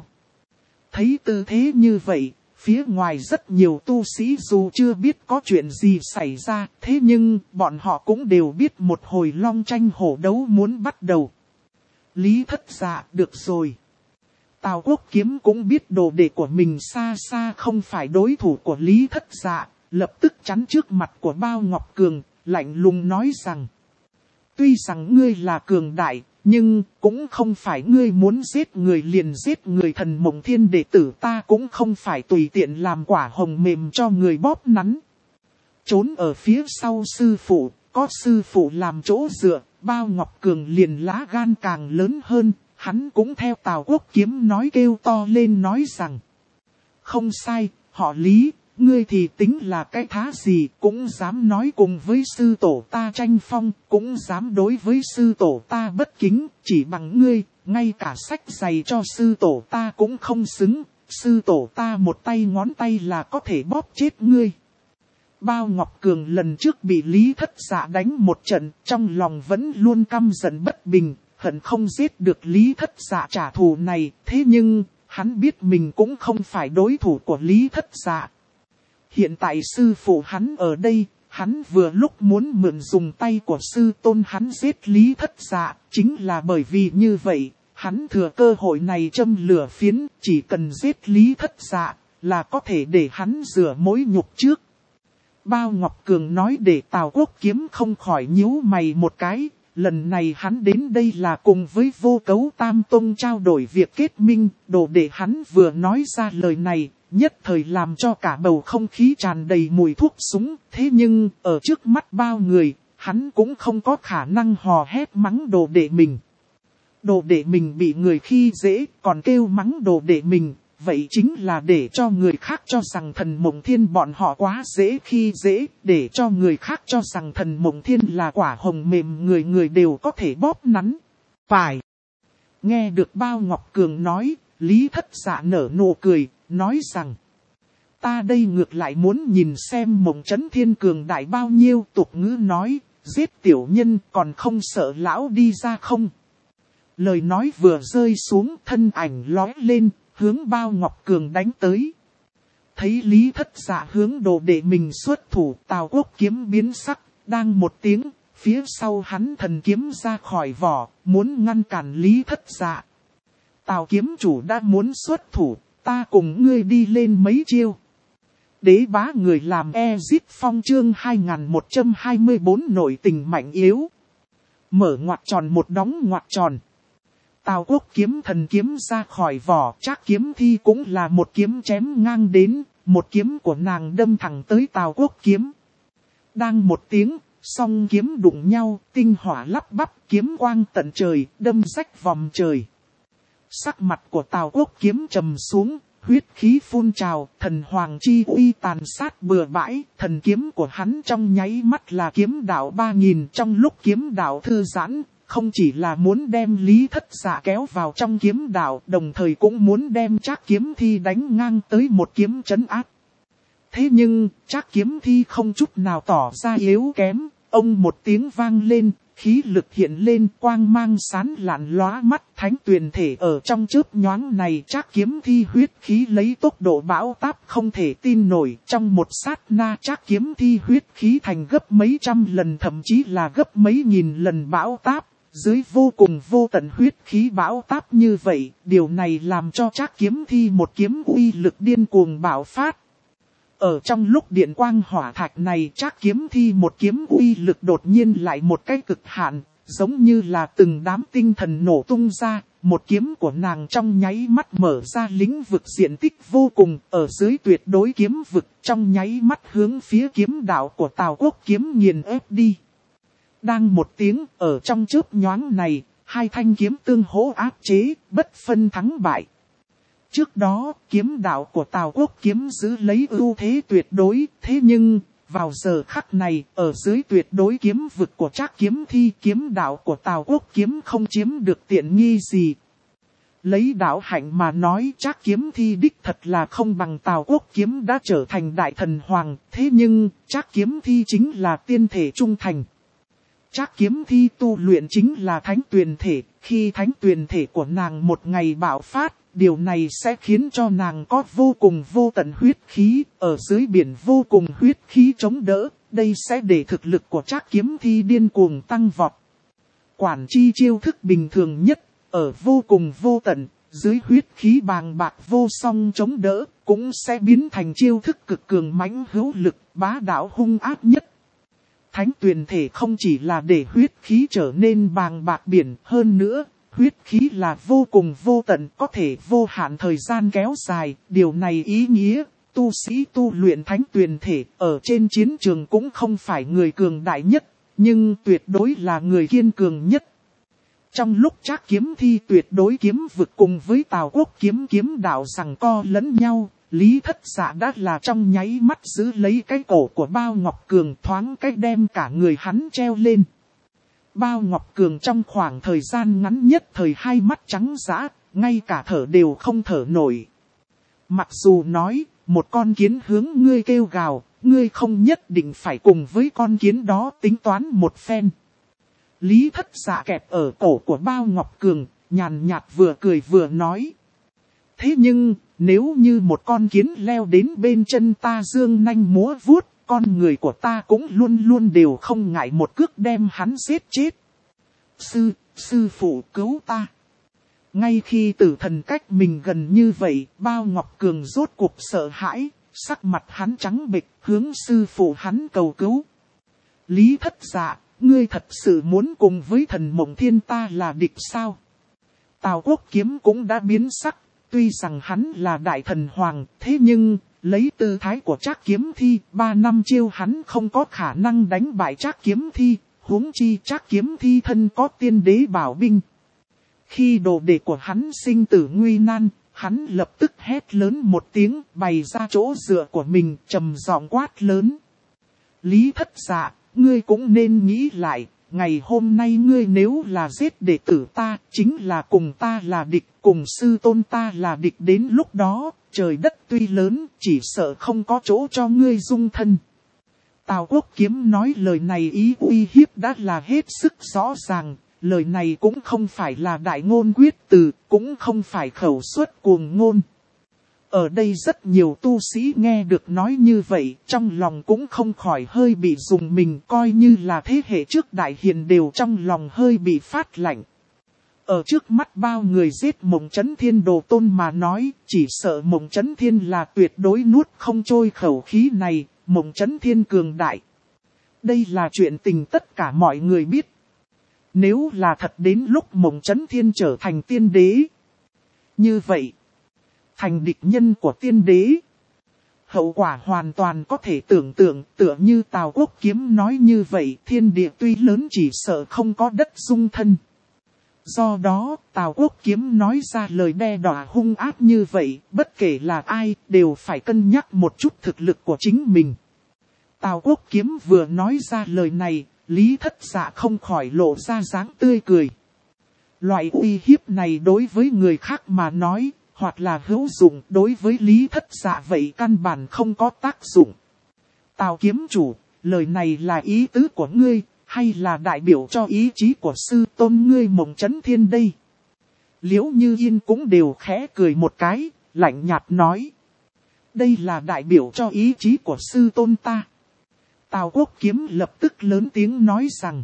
Thấy tư thế như vậy, phía ngoài rất nhiều tu sĩ dù chưa biết có chuyện gì xảy ra, thế nhưng bọn họ cũng đều biết một hồi long tranh hổ đấu muốn bắt đầu. Lý Thất Dạ, được rồi. Tào Quốc Kiếm cũng biết đồ đệ của mình xa xa không phải đối thủ của Lý Thất Dạ, lập tức chắn trước mặt của Bao Ngọc Cường, lạnh lùng nói rằng. Tuy rằng ngươi là cường đại, nhưng cũng không phải ngươi muốn giết người liền giết người, Thần Mộng Thiên đệ tử ta cũng không phải tùy tiện làm quả hồng mềm cho người bóp nắn. Trốn ở phía sau sư phụ, có sư phụ làm chỗ dựa, Bao Ngọc Cường liền lá gan càng lớn hơn, hắn cũng theo Tào Quốc Kiếm nói kêu to lên nói rằng. Không sai, họ Lý, ngươi thì tính là cái thá gì, cũng dám nói cùng với sư tổ ta tranh phong, cũng dám đối với sư tổ ta bất kính, chỉ bằng ngươi, ngay cả sách giày cho sư tổ ta cũng không xứng, sư tổ ta một tay ngón tay là có thể bóp chết ngươi. Bao Ngọc Cường lần trước bị Lý Thất Dạ đánh một trận, trong lòng vẫn luôn căm giận bất bình, hận không giết được Lý Thất Dạ trả thù này, thế nhưng, hắn biết mình cũng không phải đối thủ của Lý Thất Dạ. Hiện tại sư phụ hắn ở đây, hắn vừa lúc muốn mượn dùng tay của sư tôn hắn giết Lý Thất Dạ, chính là bởi vì như vậy, hắn thừa cơ hội này châm lửa phiến, chỉ cần giết Lý Thất Dạ, là có thể để hắn rửa mối nhục trước. Bao Ngọc Cường nói để Tào Quốc Kiếm không khỏi nhíu mày một cái, lần này hắn đến đây là cùng với Vô Cấu Tam Tông trao đổi việc kết minh, đồ để hắn vừa nói ra lời này, nhất thời làm cho cả bầu không khí tràn đầy mùi thuốc súng, thế nhưng ở trước mắt bao người, hắn cũng không có khả năng hò hét mắng đồ đệ mình. Đồ đệ mình bị người khi dễ, còn kêu mắng đồ đệ mình. Vậy chính là để cho người khác cho rằng Thần Mộng Thiên bọn họ quá dễ khi dễ, để cho người khác cho rằng Thần Mộng Thiên là quả hồng mềm người người đều có thể bóp nắn. Phải. Nghe được Bao Ngọc Cường nói, Lý Thất Dạ nở nụ cười, nói rằng. Ta đây ngược lại muốn nhìn xem Mộng Chấn Thiên cường đại bao nhiêu, tục ngữ nói, giết tiểu nhân còn không sợ lão đi ra không. Lời nói vừa rơi xuống, thân ảnh lói lên. Hướng Bao Ngọc Cường đánh tới. Thấy Lý Thất Dạ hướng đồ đệ mình xuất thủ, Tào Quốc Kiếm biến sắc, đang một tiếng, phía sau hắn thần kiếm ra khỏi vỏ, muốn ngăn cản Lý Thất Dạ. Tào kiếm chủ đã muốn xuất thủ, ta cùng ngươi đi lên mấy chiêu. Đế bá người làm Ezit Phong chương 2124 nội tình mạnh yếu. Mở ngoặc tròn một đóng ngoặc tròn. Tào Quốc Kiếm thần kiếm ra khỏi vỏ, Trác Kiếm Thi cũng là một kiếm chém ngang đến, một kiếm của nàng đâm thẳng tới Tào Quốc Kiếm. Đang một tiếng, song kiếm đụng nhau, tinh hỏa lắp bắp, kiếm quang tận trời, đâm rách vòng trời. Sắc mặt của Tào Quốc Kiếm trầm xuống, huyết khí phun trào, thần hoàng chi uy tàn sát bừa bãi, thần kiếm của hắn trong nháy mắt là kiếm đạo 3000. Trong lúc kiếm đạo thư giãn, không chỉ là muốn đem Lý Thất Dạ kéo vào trong kiếm đạo, đồng thời cũng muốn đem Trác Kiếm Thi đánh ngang tới một kiếm trấn áp. Thế nhưng, Trác Kiếm Thi không chút nào tỏ ra yếu kém, ông một tiếng vang lên, khí lực hiện lên, quang mang sáng lạn lóa mắt, thánh tuyền thể ở trong chớp nhoáng này. Trác Kiếm Thi huyết khí lấy tốc độ bão táp không thể tin nổi, trong một sát na Trác Kiếm Thi huyết khí thành gấp mấy trăm lần, thậm chí là gấp mấy nghìn lần bão táp. Dưới vô cùng vô tận huyết khí bão táp như vậy, điều này làm cho Trác Kiếm Thi một kiếm uy lực điên cuồng bạo phát. Ở trong lúc điện quang hỏa thạch này, Trác Kiếm Thi một kiếm uy lực đột nhiên lại một cái cực hạn, giống như là từng đám tinh thần nổ tung ra, một kiếm của nàng trong nháy mắt mở ra lĩnh vực diện tích vô cùng, ở dưới tuyệt đối kiếm vực, trong nháy mắt hướng phía kiếm đạo của Tào Quốc Kiếm nghiền ép đi. Đang một tiếng, ở trong chớp nhoáng này, hai thanh kiếm tương hỗ áp chế, bất phân thắng bại. Trước đó, kiếm đạo của Tào Quốc Kiếm giữ lấy ưu thế tuyệt đối, thế nhưng, vào giờ khắc này, ở dưới tuyệt đối kiếm vực của Trác Kiếm Thi, kiếm đạo của Tào Quốc Kiếm không chiếm được tiện nghi gì. Lấy đạo hạnh mà nói, Trác Kiếm Thi đích thật là không bằng Tào Quốc Kiếm đã trở thành đại thần hoàng, thế nhưng, Trác Kiếm Thi chính là tiên thể trung thành. Trác Kiếm Thi tu luyện chính là thánh tuyền thể, khi thánh tuyền thể của nàng một ngày bạo phát, điều này sẽ khiến cho nàng có vô cùng vô tận huyết khí, ở dưới biển vô cùng huyết khí chống đỡ, đây sẽ để thực lực của Trác Kiếm Thi điên cuồng tăng vọt. Quản chi chiêu thức bình thường nhất, ở vô cùng vô tận, dưới huyết khí bàng bạc vô song chống đỡ, cũng sẽ biến thành chiêu thức cực cường mãnh hữu lực, bá đạo hung ác nhất. Thánh tuyền thể không chỉ là để huyết khí trở nên bàng bạc biển, hơn nữa, huyết khí là vô cùng vô tận, có thể vô hạn thời gian kéo dài, điều này ý nghĩa, tu sĩ tu luyện thánh tuyền thể, ở trên chiến trường cũng không phải người cường đại nhất, nhưng tuyệt đối là người kiên cường nhất. Trong lúc Trác Kiếm Thi tuyệt đối kiếm vực cùng với Tào Quốc kiếm đạo giằng co lẫn nhau, Lý Thất Dạ đã là trong nháy mắt giữ lấy cái cổ của Bao Ngọc Cường, thoáng cách đem cả người hắn treo lên. Bao Ngọc Cường trong khoảng thời gian ngắn nhất thời hai mắt trắng dã, ngay cả thở đều không thở nổi. Mặc dù nói, một con kiến hướng ngươi kêu gào, ngươi không nhất định phải cùng với con kiến đó tính toán một phen. Lý Thất Dạ kẹp ở cổ của Bao Ngọc Cường, nhàn nhạt vừa cười vừa nói. Thế nhưng, nếu như một con kiến leo đến bên chân ta dương nanh múa vuốt, con người của ta cũng luôn luôn đều không ngại một cước đem hắn giết chết. Sư phụ cứu ta. Ngay khi tử thần cách mình gần như vậy, Bao Ngọc Cường rốt cuộc sợ hãi, sắc mặt hắn trắng bệch, hướng sư phụ hắn cầu cứu. Lý Thất Dạ, ngươi thật sự muốn cùng với thần Mộng Thiên ta là địch sao? Tào Quốc Kiếm cũng đã biến sắc, tuy rằng hắn là đại thần hoàng, thế nhưng, lấy tư thái của Trác Kiếm Thi, 3 năm chiêu hắn không có khả năng đánh bại Trác Kiếm Thi, huống chi Trác Kiếm Thi thân có tiên đế bảo binh. Khi đồ đệ của hắn sinh tử nguy nan, hắn lập tức hét lớn một tiếng, bày ra chỗ dựa của mình, trầm giọng quát lớn. Lý Thất Dạ, ngươi cũng nên nghĩ lại, ngày hôm nay ngươi nếu là giết đệ tử ta, chính là cùng ta là địch, cùng sư tôn ta là địch, đến lúc đó, trời đất tuy lớn, chỉ sợ không có chỗ cho ngươi dung thân. Tào Quốc Kiếm nói lời này ý uy hiếp đã là hết sức rõ ràng, lời này cũng không phải là đại ngôn quyết từ, cũng không phải khẩu suất cuồng ngôn. Ở đây rất nhiều tu sĩ nghe được nói như vậy, trong lòng cũng không khỏi hơi bị rùng mình, coi như là thế hệ trước đại hiền đều trong lòng hơi bị phát lạnh. Ở trước mắt bao người giết Mộng Chấn Thiên đồ tôn mà nói, chỉ sợ Mộng Chấn Thiên là tuyệt đối nuốt không trôi khẩu khí này, Mộng Chấn Thiên cường đại. Đây là chuyện tình tất cả mọi người biết. Nếu là thật đến lúc Mộng Chấn Thiên trở thành tiên đế. Như vậy, thành địch nhân của tiên đế. Hậu quả hoàn toàn có thể tưởng tượng, tựa như Tào Quốc Kiếm nói như vậy, thiên địa tuy lớn chỉ sợ không có đất dung thân. Do đó, Tào Quốc Kiếm nói ra lời đe dọa hung ác như vậy, bất kể là ai, đều phải cân nhắc một chút thực lực của chính mình. Tào Quốc Kiếm vừa nói ra lời này, Lý Thất Dạ không khỏi lộ ra dáng tươi cười. Loại uy hiếp này đối với người khác mà nói, hoặc là hữu dụng, đối với Lý Thất Dạ vậy căn bản không có tác dụng. Tào kiếm chủ, lời này là ý tứ của ngươi, hay là đại biểu cho ý chí của sư tôn ngươi Mộng Chấn Thiên đây? Liễu Như Yên cũng đều khẽ cười một cái, lạnh nhạt nói. Đây là đại biểu cho ý chí của sư tôn ta. Tào Quốc Kiếm lập tức lớn tiếng nói rằng.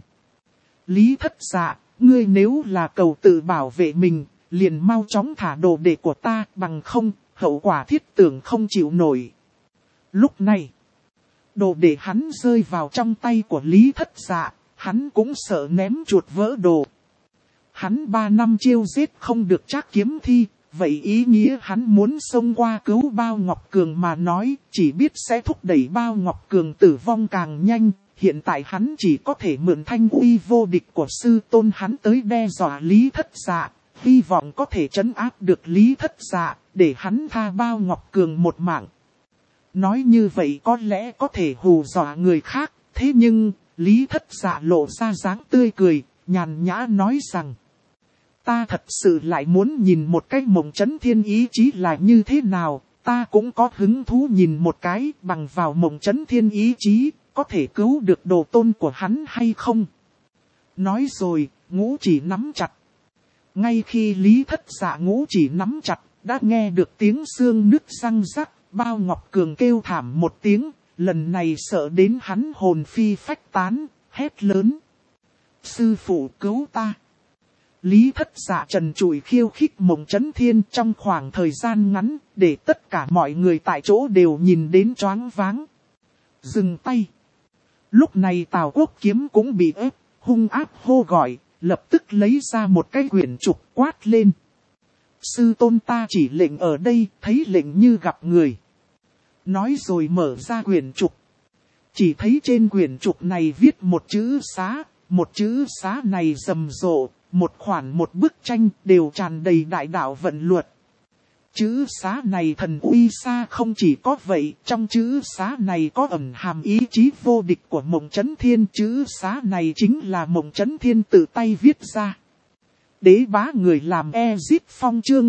Lý Thất Dạ, ngươi nếu là cầu tự bảo vệ mình, liền mau chóng thả đồ đệ của ta, bằng không, hậu quả thiết tưởng không chịu nổi. Lúc này, đồ đệ hắn rơi vào trong tay của Lý Thất Dạ, hắn cũng sợ ném chuột vỡ đồ. Hắn 3 năm chiêu giết không được Trác Kiếm Thi, vậy ý nghĩa hắn muốn xông qua cứu Bao Ngọc Cường mà nói, chỉ biết sẽ thúc đẩy Bao Ngọc Cường tử vong càng nhanh. Hiện tại hắn chỉ có thể mượn thanh uy vô địch của sư tôn hắn tới đe dọa Lý Thất Dạ, hy vọng có thể trấn áp được Lý Thất Dạ, để hắn tha Bao Ngọc Cường một mạng. Nói như vậy có lẽ có thể hù dọa người khác, thế nhưng, Lý Thất Dạ lộ ra dáng tươi cười, nhàn nhã nói rằng. Ta thật sự lại muốn nhìn một cái Mộng Chấn Thiên ý chí là như thế nào, ta cũng có hứng thú nhìn một cái bằng vào Mộng Chấn Thiên ý chí, có thể cứu được đồ tôn của hắn hay không. Nói rồi, ngũ chỉ nắm chặt. Ngay khi Lý Thất Dạ ngũ chỉ nắm chặt, đã nghe được tiếng xương nứt răng rắc, Bao Ngọc Cường kêu thảm một tiếng, lần này sợ đến hắn hồn phi phách tán, hét lớn. Sư phụ cứu ta. Lý Thất Dạ trần trụi khiêu khích Mộng Chấn Thiên trong khoảng thời gian ngắn, để tất cả mọi người tại chỗ đều nhìn đến choáng váng. Dừng tay. Lúc này Tào Quốc Kiếm cũng bị ép, hung ác hô gọi, lập tức lấy ra một cái quyển trục quát lên. Sư tôn ta chỉ lệnh ở đây, thấy lệnh như gặp người. Nói rồi mở ra quyển trục. Chỉ thấy trên quyển trục này viết một chữ xá này rầm rộ, một khoản một bức tranh đều tràn đầy đại đạo vận luật. Chữ xá này thần uy xa không chỉ có vậy, trong chữ xá này có ẩn hàm ý chí vô địch của Mộng Chấn Thiên. Chữ xá này chính là Mộng Chấn Thiên tự tay viết ra. Đế bá người làm Ezip Phong chương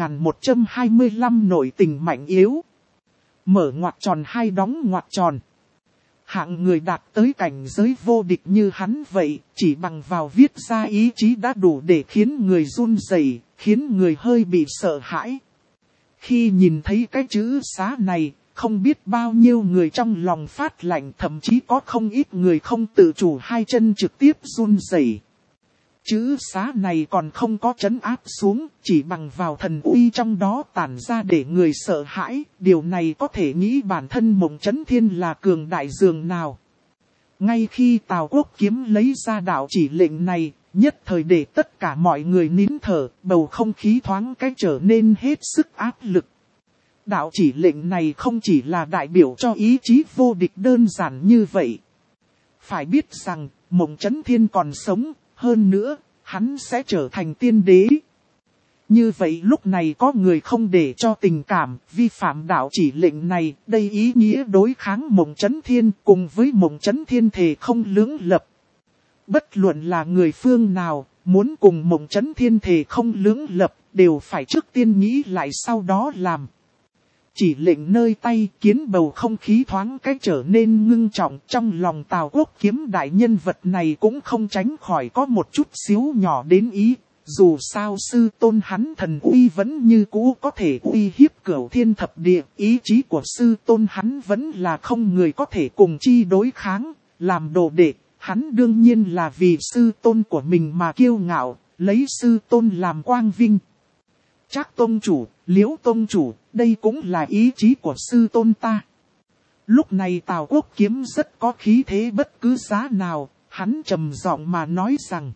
2125 nội tình mạnh yếu. Mở ngoặc tròn hay đóng ngoặc tròn. Hạng người đạt tới cảnh giới vô địch như hắn vậy, chỉ bằng vào viết ra ý chí đã đủ để khiến người run rẩy, khiến người hơi bị sợ hãi. Khi nhìn thấy cái chữ xá này, không biết bao nhiêu người trong lòng phát lạnh, thậm chí có không ít người không tự chủ hai chân trực tiếp run rẩy. Chữ xá này còn không có trấn áp xuống, chỉ bằng vào thần uy trong đó tản ra để người sợ hãi, điều này có thể nghĩ bản thân Mộng Chấn Thiên là cường đại dường nào. Ngay khi Tào Quốc Kiếm lấy ra đạo chỉ lệnh này, nhất thời để tất cả mọi người nín thở, bầu không khí thoáng cái trở nên hết sức áp lực. Đạo chỉ lệnh này không chỉ là đại biểu cho ý chí vô địch đơn giản như vậy. Phải biết rằng, Mộng Chấn Thiên còn sống, hơn nữa, hắn sẽ trở thành tiên đế. Như vậy lúc này có người không để cho tình cảm, vi phạm đạo chỉ lệnh này, đây ý nghĩa đối kháng Mộng Chấn Thiên cùng với Mộng Chấn Thiên thề không lưỡng lập. Bất luận là người phương nào, muốn cùng Mộng Chấn Thiên thề không lưỡng lập, đều phải trước tiên nghĩ lại sau đó làm. Chỉ lệnh nơi tay kiến bầu không khí thoáng cách trở nên ngưng trọng, trong lòng Tào Quốc Kiếm đại nhân vật này cũng không tránh khỏi có một chút xíu nhỏ đến ý. Dù sao sư tôn hắn thần uy vẫn như cũ có thể uy hiếp cửu thiên thập địa, ý chí của sư tôn hắn vẫn là không người có thể cùng chi đối kháng, làm đồ đệ, hắn đương nhiên là vì sư tôn của mình mà kiêu ngạo, lấy sư tôn làm quang vinh. Trác tông chủ, Liễu tông chủ, đây cũng là ý chí của sư tôn ta. Lúc này Tào Quốc Kiếm rất có khí thế bất cứ giá nào, hắn trầm giọng mà nói rằng.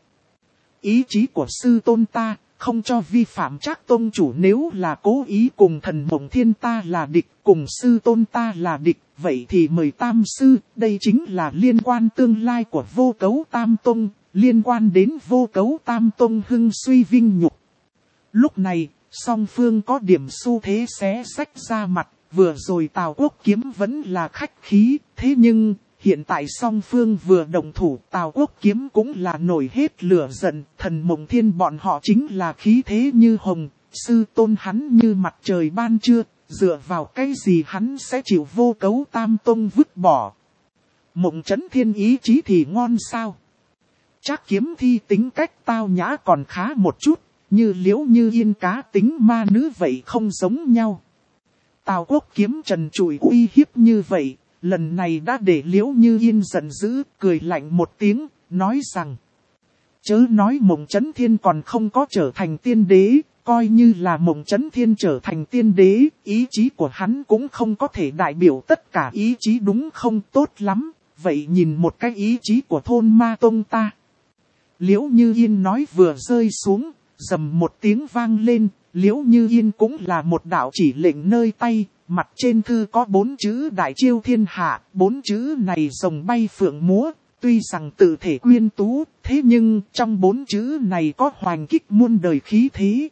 Ý chí của sư tôn ta, không cho vi phạm. Trác tông chủ nếu là cố ý cùng thần Mộng Thiên ta là địch, cùng sư tôn ta là địch, vậy thì mời tam sư, đây chính là liên quan tương lai của Vô Cấu Tam Tông, liên quan đến Vô Cấu Tam Tông hưng suy vinh nhục. Lúc này, song phương có điểm xu thế xé xách ra mặt, vừa rồi Tào Quốc Kiếm vẫn là khách khí, thế nhưng, hiện tại song phương vừa động thủ, Tào Quốc Kiếm cũng là nổi hết lửa giận, Thần Mộng Thiên bọn họ chính là khí thế như hồng, sư tôn hắn như mặt trời ban trưa, dựa vào cái gì hắn sẽ chịu Vô Cấu Tam Tông vứt bỏ. Mộng Chấn Thiên ý chí thì ngon sao? Trác Kiếm Thi tính cách tao nhã còn khá một chút, như Liễu Như Yên cá tính ma nữ vậy không giống nhau. Tào Quốc Kiếm trần trụi uy hiếp như vậy, lần này đã để Liễu Như Yên giận dữ, cười lạnh một tiếng, nói rằng: chớ nói Mộng Chấn Thiên còn không có trở thành tiên đế, coi như là Mộng Chấn Thiên trở thành tiên đế, ý chí của hắn cũng không có thể đại biểu tất cả ý chí đúng không? Tốt lắm, vậy nhìn một cái ý chí của thôn Ma Tông ta. Liễu Như Yên nói vừa rơi xuống, rầm một tiếng vang lên, Liễu Như Yên cũng là một đạo chỉ lệnh nơi tay, mặt trên thư có 4 chữ đại chiêu thiên hạ, 4 chữ này rồng bay phượng múa, tuy rằng tự thể quyên tú, thế nhưng trong 4 chữ này có hoành kích muôn đời khí thế.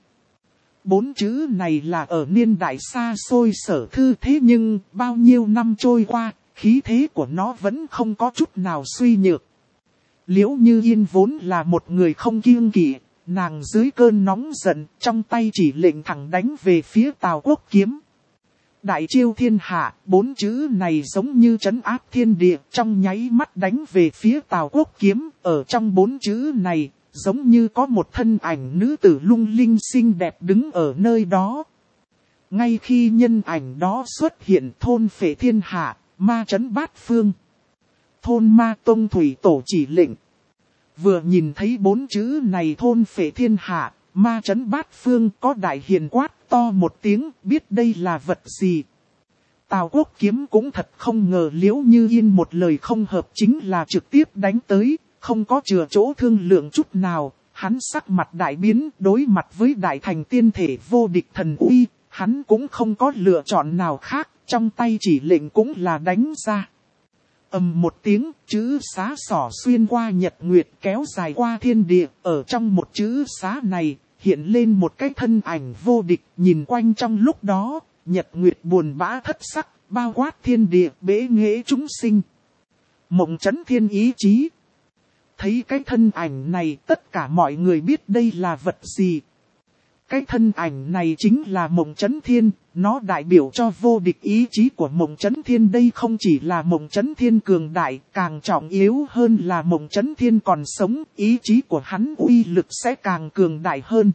4 chữ này là ở niên đại xa xôi sở thư, thế nhưng bao nhiêu năm trôi qua, khí thế của nó vẫn không có chút nào suy nhược. Liễu Như Yên vốn là một người không kiêng kỵ, nàng dưới cơn nóng giận, trong tay chỉ lệnh thẳng đánh về phía Tào Quốc Kiếm. Đại chiêu thiên hạ, 4 chữ này giống như trấn áp thiên địa, trong nháy mắt đánh về phía Tào Quốc Kiếm, ở trong 4 chữ này, giống như có một thân ảnh nữ tử lung linh xinh đẹp đứng ở nơi đó. Ngay khi nhân ảnh đó xuất hiện, thôn phệ thiên hạ, ma trấn bát phương. Thôn Ma Tông thủy tổ chỉ lệnh. Vừa nhìn thấy 4 chữ này thôn phệ thiên hạ, ma trấn bát phương, có đại hiền quát to một tiếng, biết đây là vật gì. Tào Quốc Kiếm cũng thật không ngờ Liễu Như Yên một lời không hợp chính là trực tiếp đánh tới, không có chừa chỗ thương lượng chút nào. Hắn sắc mặt đại biến, đối mặt với đại thành tiên thể vô địch thần uy, hắn cũng không có lựa chọn nào khác, trong tay chỉ lệnh cũng là đánh ra. Ầm một tiếng, chữ xá xỏ xuyên qua nhật nguyệt kéo dài qua thiên địa, ở trong một chữ xá này, hiện lên một cái thân ảnh vô địch, nhìn quanh trong lúc đó, nhật nguyệt buồn bã thất sắc, bao quát thiên địa, bế nghệ chúng sinh. Mộng Chấn Thiên ý chí. Thấy cái thân ảnh này, tất cả mọi người biết đây là vật gì. Cái thân ảnh này chính là Mộng Chấn Thiên, nó đại biểu cho vô địch ý chí của Mộng Chấn Thiên. Đây không chỉ là Mộng Chấn Thiên cường đại, càng trọng yếu hơn là Mộng Chấn Thiên còn sống, ý chí của hắn uy lực sẽ càng cường đại hơn.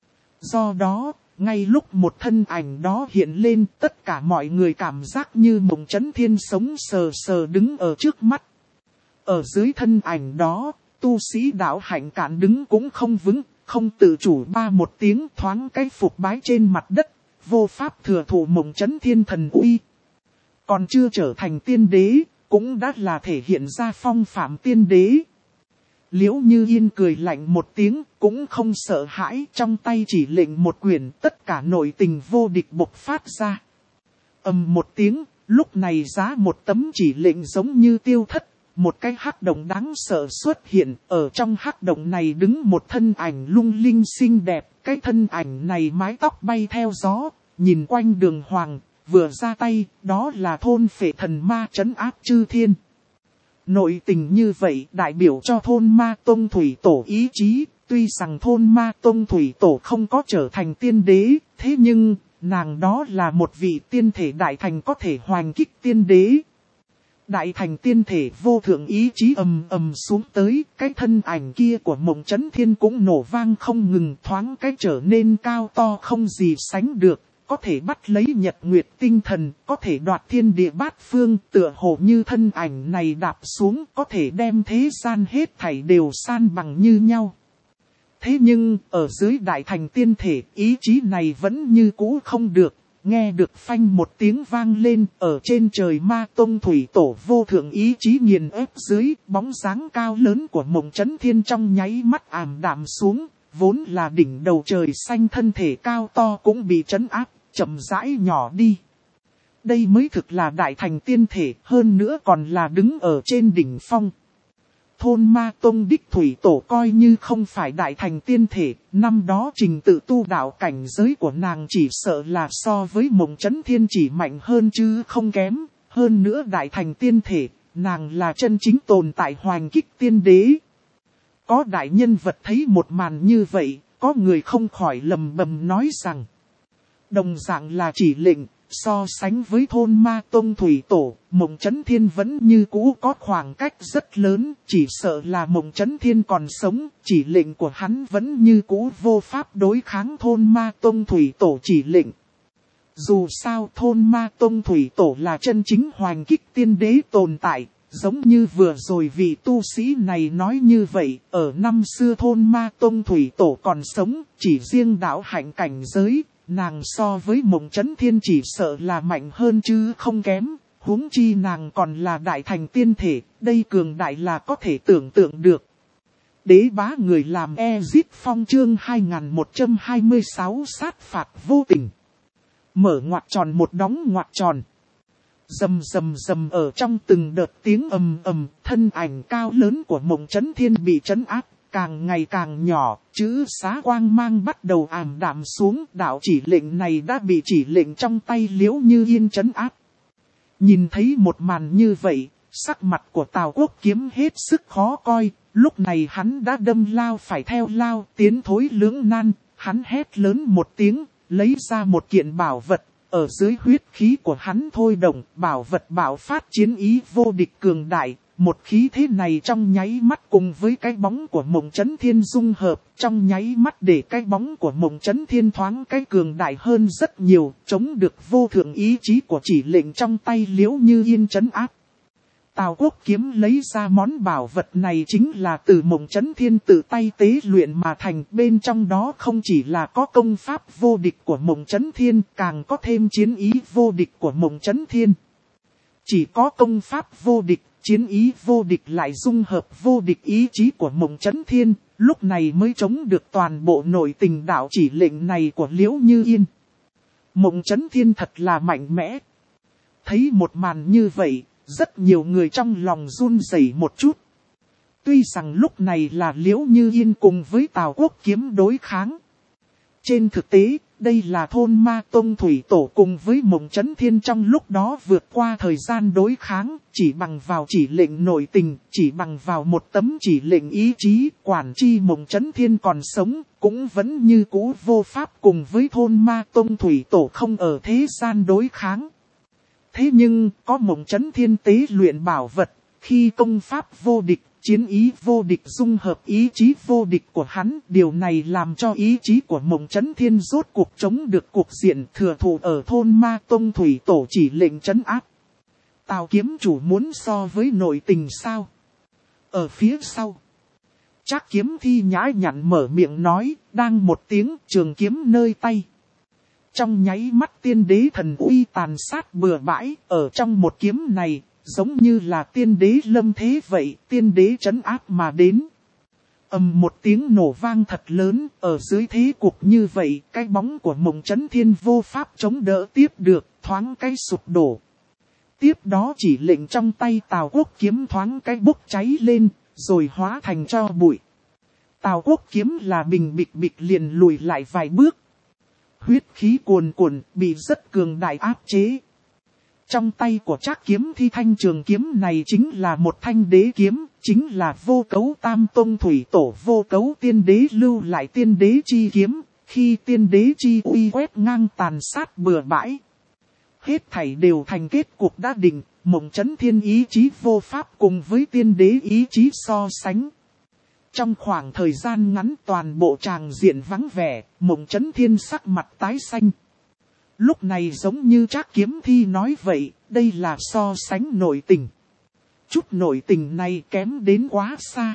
Do đó, ngay lúc một thân ảnh đó hiện lên, tất cả mọi người cảm giác như Mộng Chấn Thiên sống sờ sờ đứng ở trước mắt. Ở dưới thân ảnh đó, tu sĩ đạo hạnh cạn đứng cũng không vững, không tự chủ ba một tiếng thoáng cái phục bái trên mặt đất, vô pháp thừa thụ Mộng Chấn Thiên thần uy. Còn chưa trở thành tiên đế, cũng đã là thể hiện ra phong phạm tiên đế. Liễu Như Yên cười lạnh một tiếng, cũng không sợ hãi, trong tay chỉ lệnh một quyển, tất cả nội tình vô địch bộc phát ra. Ầm một tiếng, lúc này giá một tấm chỉ lệnh giống như tiêu thất. Một cái hắc động đáng sợ xuất hiện, ở trong hắc động này đứng một thân ảnh lung linh xinh đẹp, cái thân ảnh này mái tóc bay theo gió, nhìn quanh đường hoàng, vừa ra tay, đó là thôn phệ thần ma trấn áp chư thiên. Nội tình như vậy đại biểu cho thôn Ma Tông thủy tổ ý chí, tuy rằng thôn Ma Tông thủy tổ không có trở thành tiên đế, thế nhưng, nàng đó là một vị tiên thể đại thành có thể hoành kích tiên đế. Đại thành tiên thể vô thượng ý chí ầm ầm xuống tới, cái thân ảnh kia của Mộng Chấn Thiên cũng nổ vang không ngừng, thoáng cái trở nên cao to không gì sánh được, có thể bắt lấy nhật nguyệt tinh thần, có thể đoạt thiên địa bát phương, tựa hồ như thân ảnh này đạp xuống, có thể đem thế gian hết thảy đều san bằng như nhau. Thế nhưng, ở dưới đại thành tiên thể, ý chí này vẫn như cũ không được. Nghe được phanh một tiếng vang lên, ở trên trời Ma Tông thủy tổ vô thượng ý chí nghiền ép dưới, bóng dáng cao lớn của Mộng Chấn Thiên trong nháy mắt ảm đạm xuống, vốn là đỉnh đầu trời xanh thân thể cao to cũng bị trấn áp, chậm rãi nhỏ đi. Đây mới thực là đại thành tiên thể, hơn nữa còn là đứng ở trên đỉnh phong. Thôn Ma Tông đích thủy tổ coi như không phải đại thành tiên thể, năm đó trình tự tu đạo cảnh giới của nàng chỉ sợ là so với Mộng Chấn Thiên chỉ mạnh hơn chứ không kém, hơn nữa đại thành tiên thể, nàng là chân chính tồn tại hoành kích tiên đế. Có đại nhân vật thấy một màn như vậy, có người không khỏi lầm bầm nói rằng, đồng dạng là chỉ lệnh, so sánh với thôn Ma Tông thủy tổ, Mộng Chấn Thiên vẫn như cũ có khoảng cách rất lớn, chỉ sợ là Mộng Chấn Thiên còn sống, chỉ lệnh của hắn vẫn như cũ vô pháp đối kháng thôn Ma Tông thủy tổ chỉ lệnh. Dù sao thôn Ma Tông thủy tổ là chân chính hoành kích tiên đế tồn tại, giống như vừa rồi vị tu sĩ này nói như vậy, ở năm xưa thôn Ma Tông thủy tổ còn sống, chỉ riêng đạo hạnh cảnh giới. Nàng so với Mộng Chấn Thiên chỉ sợ là mạnh hơn chứ không kém, huống chi nàng còn là đại thành tiên thể, đây cường đại là có thể tưởng tượng được. Đế bá người làm Ezit Phong chương 2126 sát phạt vô tình. Mở ngoặc tròn một đóng ngoặc tròn. Rầm rầm rầm ở trong từng đợt tiếng ầm ầm, thân ảnh cao lớn của Mộng Chấn Thiên bị trấn áp. Càng ngày càng nhỏ, chữ xá quang mang bắt đầu ảm đạm xuống, đạo chỉ lệnh này đã bị chỉ lệnh trong tay Liễu Như Yên trấn áp. Nhìn thấy một màn như vậy, sắc mặt của Tào Quốc Kiếm hết sức khó coi, lúc này hắn đã đâm lao phải theo lao, tiến thối lưỡng nan, hắn hét lớn một tiếng, lấy ra một kiện bảo vật, ở dưới huyết khí của hắn thôi động, bảo vật bạo phát chiến ý vô địch cường đại. Một khí thế này trong nháy mắt cùng với cái bóng của Mộng Chấn Thiên dung hợp, trong nháy mắt để cái bóng của Mộng Chấn Thiên thoáng cái cường đại hơn rất nhiều, chống được vô thượng ý chí của chỉ lệnh trong tay Liễu Như Yên trấn áp. Tào Quốc Kiếm lấy ra món bảo vật này chính là từ Mộng Chấn Thiên tự tay tế luyện mà thành, bên trong đó không chỉ là có công pháp vô địch của Mộng Chấn Thiên, càng có thêm chiến ý vô địch của Mộng Chấn Thiên. Chỉ có công pháp vô địch, chiến ý vô địch lại dung hợp vô địch ý chí của Mộng Chấn Thiên, lúc này mới chống được toàn bộ nội tình đạo chỉ lệnh này của Liễu Như Yên. Mộng Chấn Thiên thật là mạnh mẽ. Thấy một màn như vậy, rất nhiều người trong lòng run rẩy một chút. Tuy rằng lúc này là Liễu Như Yên cùng với Tào Quốc Kiếm đối kháng. Trên thực tế, đây là thôn Ma Tông thủy tổ cùng với Mộng Chấn Thiên trong lúc đó vượt qua thời gian đối kháng, chỉ bằng vào chỉ lệnh nội tình, chỉ bằng vào một tấm chỉ lệnh ý chí, quản chi Mộng Chấn Thiên còn sống, cũng vẫn như cũ vô pháp cùng với thôn Ma Tông thủy tổ không ở thế gian đối kháng. Thế nhưng, có Mộng Chấn Thiên tế luyện bảo vật, khi công pháp vô địch, chiến ý vô địch dung hợp ý chí vô địch của hắn, điều này làm cho ý chí của Mộng Chấn Thiên rốt cuộc chống được cuộc diện thừa thụ ở thôn Ma Tông thủy tổ chỉ lệnh trấn áp. Tào kiếm chủ muốn so với nội tình sao? Ở phía sau, Trác Kiếm Thi nhã nhặn mở miệng nói, đang một tiếng trường kiếm nơi tay. Trong nháy mắt tiên đế thần uy tàn sát bừa bãi, ở trong một kiếm này, giống như là tiên đế lâm thế vậy, tiên đế trấn áp mà đến. Một tiếng nổ vang thật lớn, ở dưới thế cục như vậy, cái bóng của Mộng Chấn Thiên vô pháp chống đỡ tiếp được, thoáng cái sụp đổ. Tiếp đó chỉ lệnh trong tay Tào Quốc Kiếm thoáng cái bốc cháy lên, rồi hóa thành tro bụi. Tào Quốc Kiếm là bình bịch liền lùi lại vài bước. Huyết khí cuồn cuộn, bị rất cường đại áp chế. Trong tay của Trác Kiếm Thi thanh trường kiếm này chính là một thanh đế kiếm, chính là Vô Cấu Tam Tông thủy tổ Vô Cấu Tiên Đế lưu lại tiên đế chi kiếm, khi tiên đế chi uy quét ngang tàn sát bừa bãi. Hết thảy đều thành kết cục đã định, Mộng Chấn Thiên ý chí vô pháp cùng với tiên đế ý chí so sánh. Trong khoảng thời gian ngắn toàn bộ tràng diện vắng vẻ, Mộng Chấn Thiên sắc mặt tái xanh. Lúc này giống như Trác Kiếm Thi nói vậy, đây là so sánh nội tình. Chút nội tình này kém đến quá xa.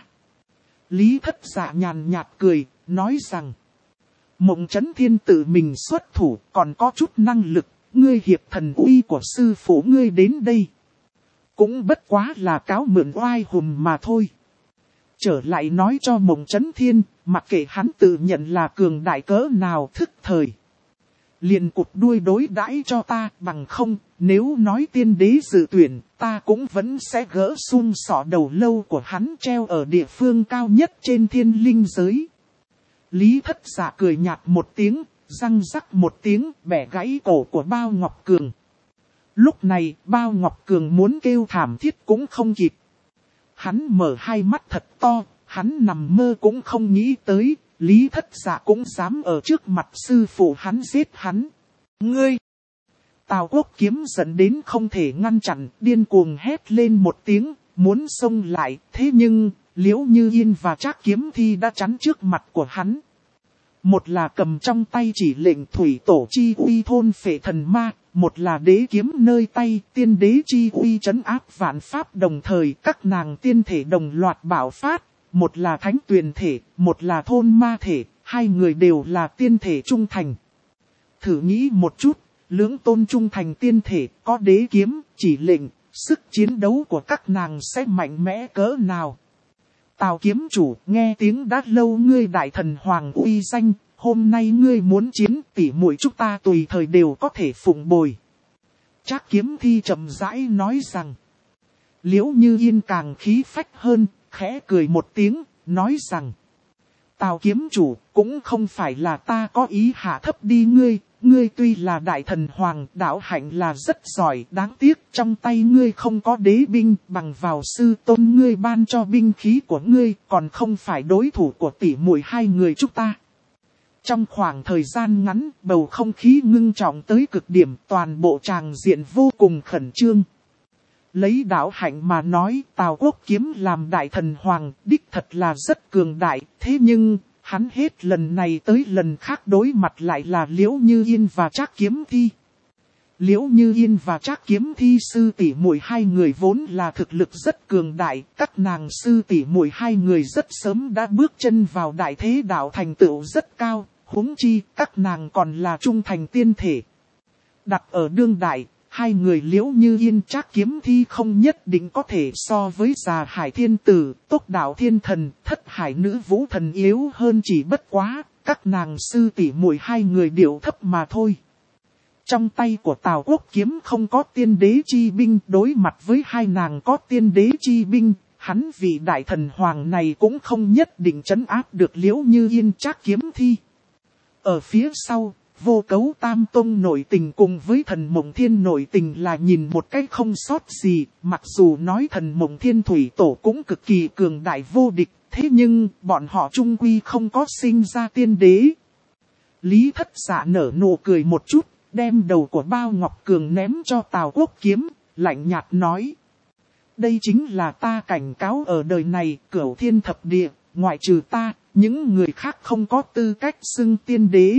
Lý Thất Dạ nhàn nhạt cười, nói rằng, Mộng Chấn Thiên tự mình xuất thủ, còn có chút năng lực, ngươi hiệp thần uy của sư phụ ngươi đến đây. Cũng bất quá là cáo mượn oai hùm mà thôi. Trở lại nói cho Mộng Chấn Thiên, mặc kệ hắn tự nhận là cường đại cỡ nào thức thời. liền cụp đuôi đối đãi cho ta, bằng không, nếu nói tiên đế dự tuyển, ta cũng vẫn sẽ gỡ sum sọ đầu lâu của hắn treo ở địa phương cao nhất trên thiên linh giới. Lý Thất Dạ cười nhạt một tiếng, răng rắc một tiếng, bẻ gãy cổ của Bao Ngọc Cường. Lúc này, Bao Ngọc Cường muốn kêu thảm thiết cũng không kịp. Hắn mở hai mắt thật to, hắn nằm mơ cũng không nghĩ tới, Lý Thất Dạ cũng dám ở trước mặt sư phụ hắn giết hắn. Ngươi! Tào Quốc Kiếm giận đến không thể ngăn chặn, điên cuồng hét lên một tiếng, muốn xông lại, thế nhưng, Liễu Như Yên và Trác Kiếm Thi đã chắn trước mặt của hắn. Một là cầm trong tay chỉ lệnh thủy tổ chi uy thôn phệ thần ma, một là đế kiếm nơi tay tiên đế chi uy trấn áp vạn pháp, đồng thời các nàng tiên thể đồng loạt bạo phát, một là thánh tuyền thể, một là thôn ma thể, hai người đều là tiên thể trung thành. Thử nghĩ một chút, lưỡng tôn trung thành tiên thể có đế kiếm, chỉ lệnh, sức chiến đấu của các nàng sẽ mạnh mẽ cỡ nào. Tào kiếm chủ, nghe tiếng đã lâu ngươi đại thần hoàng uy danh, hôm nay ngươi muốn chiến, tỉ muội chúng ta tùy thời đều có thể phụng bồi. Trác Kiếm Thi chậm rãi nói rằng. Liễu Như Yên càng khí phách hơn, khẽ cười một tiếng, nói rằng. Tào kiếm chủ, cũng không phải là ta có ý hạ thấp đi ngươi, ngươi tuy là đại thần hoàng, đạo hạnh là rất giỏi, đáng tiếc trong tay ngươi không có đế binh, bằng vào sư tôn ngươi ban cho binh khí của ngươi, còn không phải đối thủ của tỷ muội hai người chúng ta. Trong khoảng thời gian ngắn, bầu không khí ngưng trọng tới cực điểm, toàn bộ tràng diện vô cùng khẩn trương. Lấy đạo hạnh mà nói, Tào Quốc Kiếm làm đại thần hoàng, đích thật là rất cường đại, thế nhưng, hắn hết lần này tới lần khác đối mặt lại là Liễu Như Yên và Trác Kiếm Thi. Liễu Như Yên và Trác Kiếm Thi sư tỷ muội hai người vốn là thực lực rất cường đại, các nàng sư tỷ muội hai người rất sớm đã bước chân vào đại thế đạo thành tựu rất cao, huống chi các nàng còn là trung thành tiên thể. Đặt ở đương đại, hai người Liễu Như Yên Trác Kiếm Thi không nhất định có thể so với Già Hải Thiên Tử, Tốc Đạo Thiên Thần, Thất Hải Nữ Vũ Thần yếu hơn chỉ bất quá, các nàng sư tỷ muội hai người điệu thấp mà thôi. Trong tay của Tào Quốc Kiếm không có tiên đế chi binh, đối mặt với hai nàng có tiên đế chi binh, hắn vị đại thần hoàng này cũng không nhất định trấn áp được Liễu Như Yên Trác Kiếm Thi. Ở phía sau, Vô Cấu Tam Tông nội tình cùng với Thần Mộng Thiên nội tình là nhìn một cách không sót gì, mặc dù nói Thần Mộng Thiên Thủy Tổ cũng cực kỳ cường đại vô địch, thế nhưng bọn họ chung quy không có sinh ra tiên đế. Lý Thất Dạ nở nụ cười một chút, đem đầu của Bao Ngọc Cường ném cho Tào Quốc Kiếm, lạnh nhạt nói. Đây chính là ta cảnh cáo ở đời này, Cửu Thiên Thập Địa, ngoại trừ ta, những người khác không có tư cách xưng tiên đế.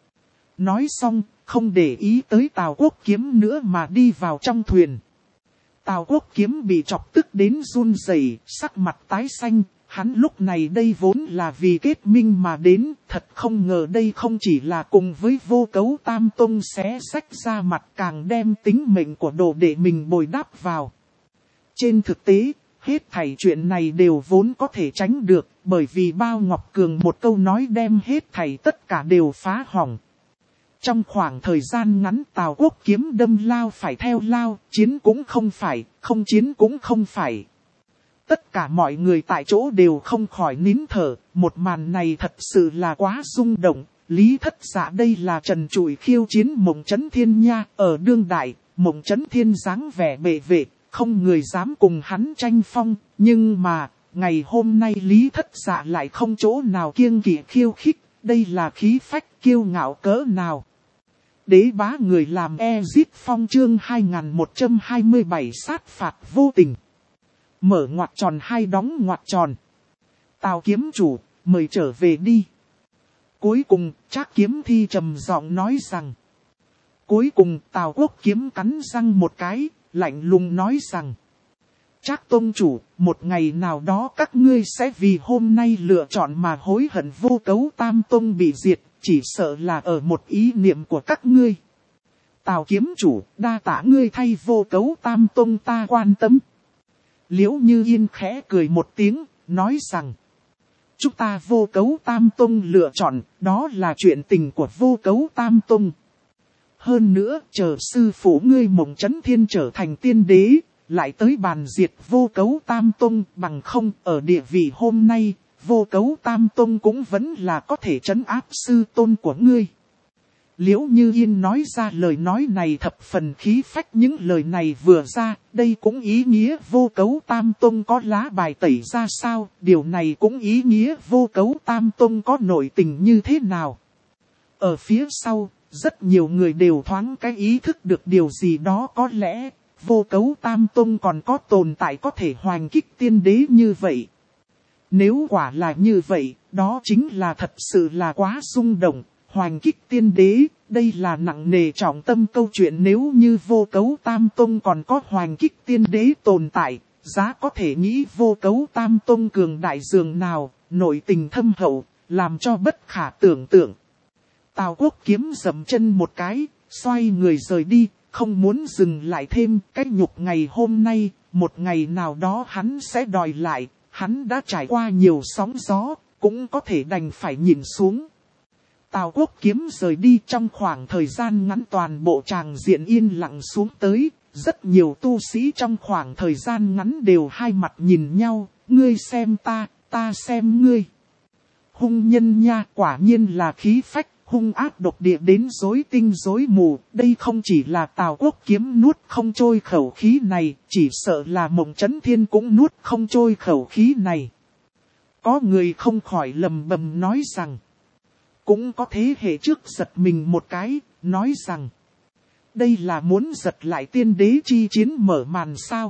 Nói xong, không để ý tới Tào Quốc Kiếm nữa mà đi vào trong thuyền. Tào Quốc Kiếm bị chọc tức đến run rẩy, sắc mặt tái xanh, hắn lúc này đây vốn là vì kết minh mà đến, thật không ngờ đây không chỉ là cùng với Vô Cấu Tam Tông xé xách ra mặt, càng đem tính mệnh của đồ đệ mình bồi đáp vào. Trên thực tế, hết thảy chuyện này đều vốn có thể tránh được, bởi vì Bao Ngọc Cường một câu nói đem hết thảy tất cả đều phá hỏng. Trong khoảng thời gian ngắn Tào Quốc Kiếm đâm lao phải theo lao, chiến cũng không phải, không chiến cũng không phải. Tất cả mọi người tại chỗ đều không khỏi nín thở, một màn này thật sự là quá rung động. Lý Thất Dạ đây là trần trụi khiêu chiến Mộng Chấn Thiên nha, ở đương đại, Mộng Chấn Thiên dáng vẻ bệ vệ, không người dám cùng hắn tranh phong, nhưng mà, ngày hôm nay Lý Thất Dạ lại không chỗ nào kiêng kỵ khiêu khích, đây là khí phách kiêu ngạo cỡ nào. Đế bá người làm Giết Phong chương 2127 sát phạt vô tình. Mở ngoặc tròn hai đóng ngoặc tròn. Tào kiếm chủ, mời trở về đi. Cuối cùng, Trác Kiếm Thi trầm giọng nói rằng. Cuối cùng, Tào Quốc Kiếm cắn răng một cái, lạnh lùng nói rằng. Trác tông chủ, một ngày nào đó các ngươi sẽ vì hôm nay lựa chọn mà hối hận. Vô Cấu Tam Tông bị diệt, chỉ sợ là ở một ý niệm của các ngươi. Tào kiếm chủ, đa tạ ngươi thay Vô Cấu Tam Tông ta quan tâm. Liễu Như Yên khẽ cười một tiếng, nói rằng. Chúng ta Vô Cấu Tam Tông lựa chọn, đó là chuyện tình của Vô Cấu Tam Tông. Hơn nữa, chờ sư phụ ngươi Mộng Chấn Thiên trở thành tiên đế, lại tới bàn diệt Vô Cấu Tam Tông, bằng không ở địa vị hôm nay, Vô Cấu Tam Tông cũng vẫn là có thể trấn áp sư tôn của ngươi. Liễu Như Yên nói ra lời nói này thập phần khí phách, những lời này vừa ra, đây cũng ý nghĩa Vô Cấu Tam Tông có lá bài tẩy ra sao, điều này cũng ý nghĩa Vô Cấu Tam Tông có nội tình như thế nào. Ở phía sau, rất nhiều người đều thoáng cái ý thức được điều gì đó, có lẽ Vô Cấu Tam Tông còn có tồn tại có thể hoành kích tiên đế như vậy. Nếu quả là như vậy, đó chính là thật sự là quá rung động. Hoành kích tiên đế, đây là nặng nề trọng tâm câu chuyện. Nếu như Vô Cấu Tam Tông còn có hoành kích tiên đế tồn tại, giá có thể nghĩ Vô Cấu Tam Tông cường đại dường nào, nội tình thâm hậu, làm cho bất khả tưởng tượng. Tào Quốc Kiếm dậm chân một cái, xoay người rời đi, không muốn dừng lại thêm. Cái nhục ngày hôm nay, một ngày nào đó hắn sẽ đòi lại, hắn đã trải qua nhiều sóng gió, cũng có thể đành phải nhìn xuống. Tào Quốc Kiếm rời đi, trong khoảng thời gian ngắn toàn bộ tràng diện yên lặng xuống tới, rất nhiều tu sĩ trong khoảng thời gian ngắn đều hai mặt nhìn nhau, ngươi xem ta, ta xem ngươi. Hung nhân nha, quả nhiên là khí phách, hung ác độc địa đến rối tinh rối mù, đây không chỉ là Tào Quốc Kiếm nuốt không trôi khẩu khí này, chỉ sợ là Mộng Chấn Thiên cũng nuốt không trôi khẩu khí này. Có người không khỏi lầm bầm nói rằng, cũng có thế hệ trước giật mình một cái, nói rằng, đây là muốn giật lại tiên đế chi chiến mở màn sao?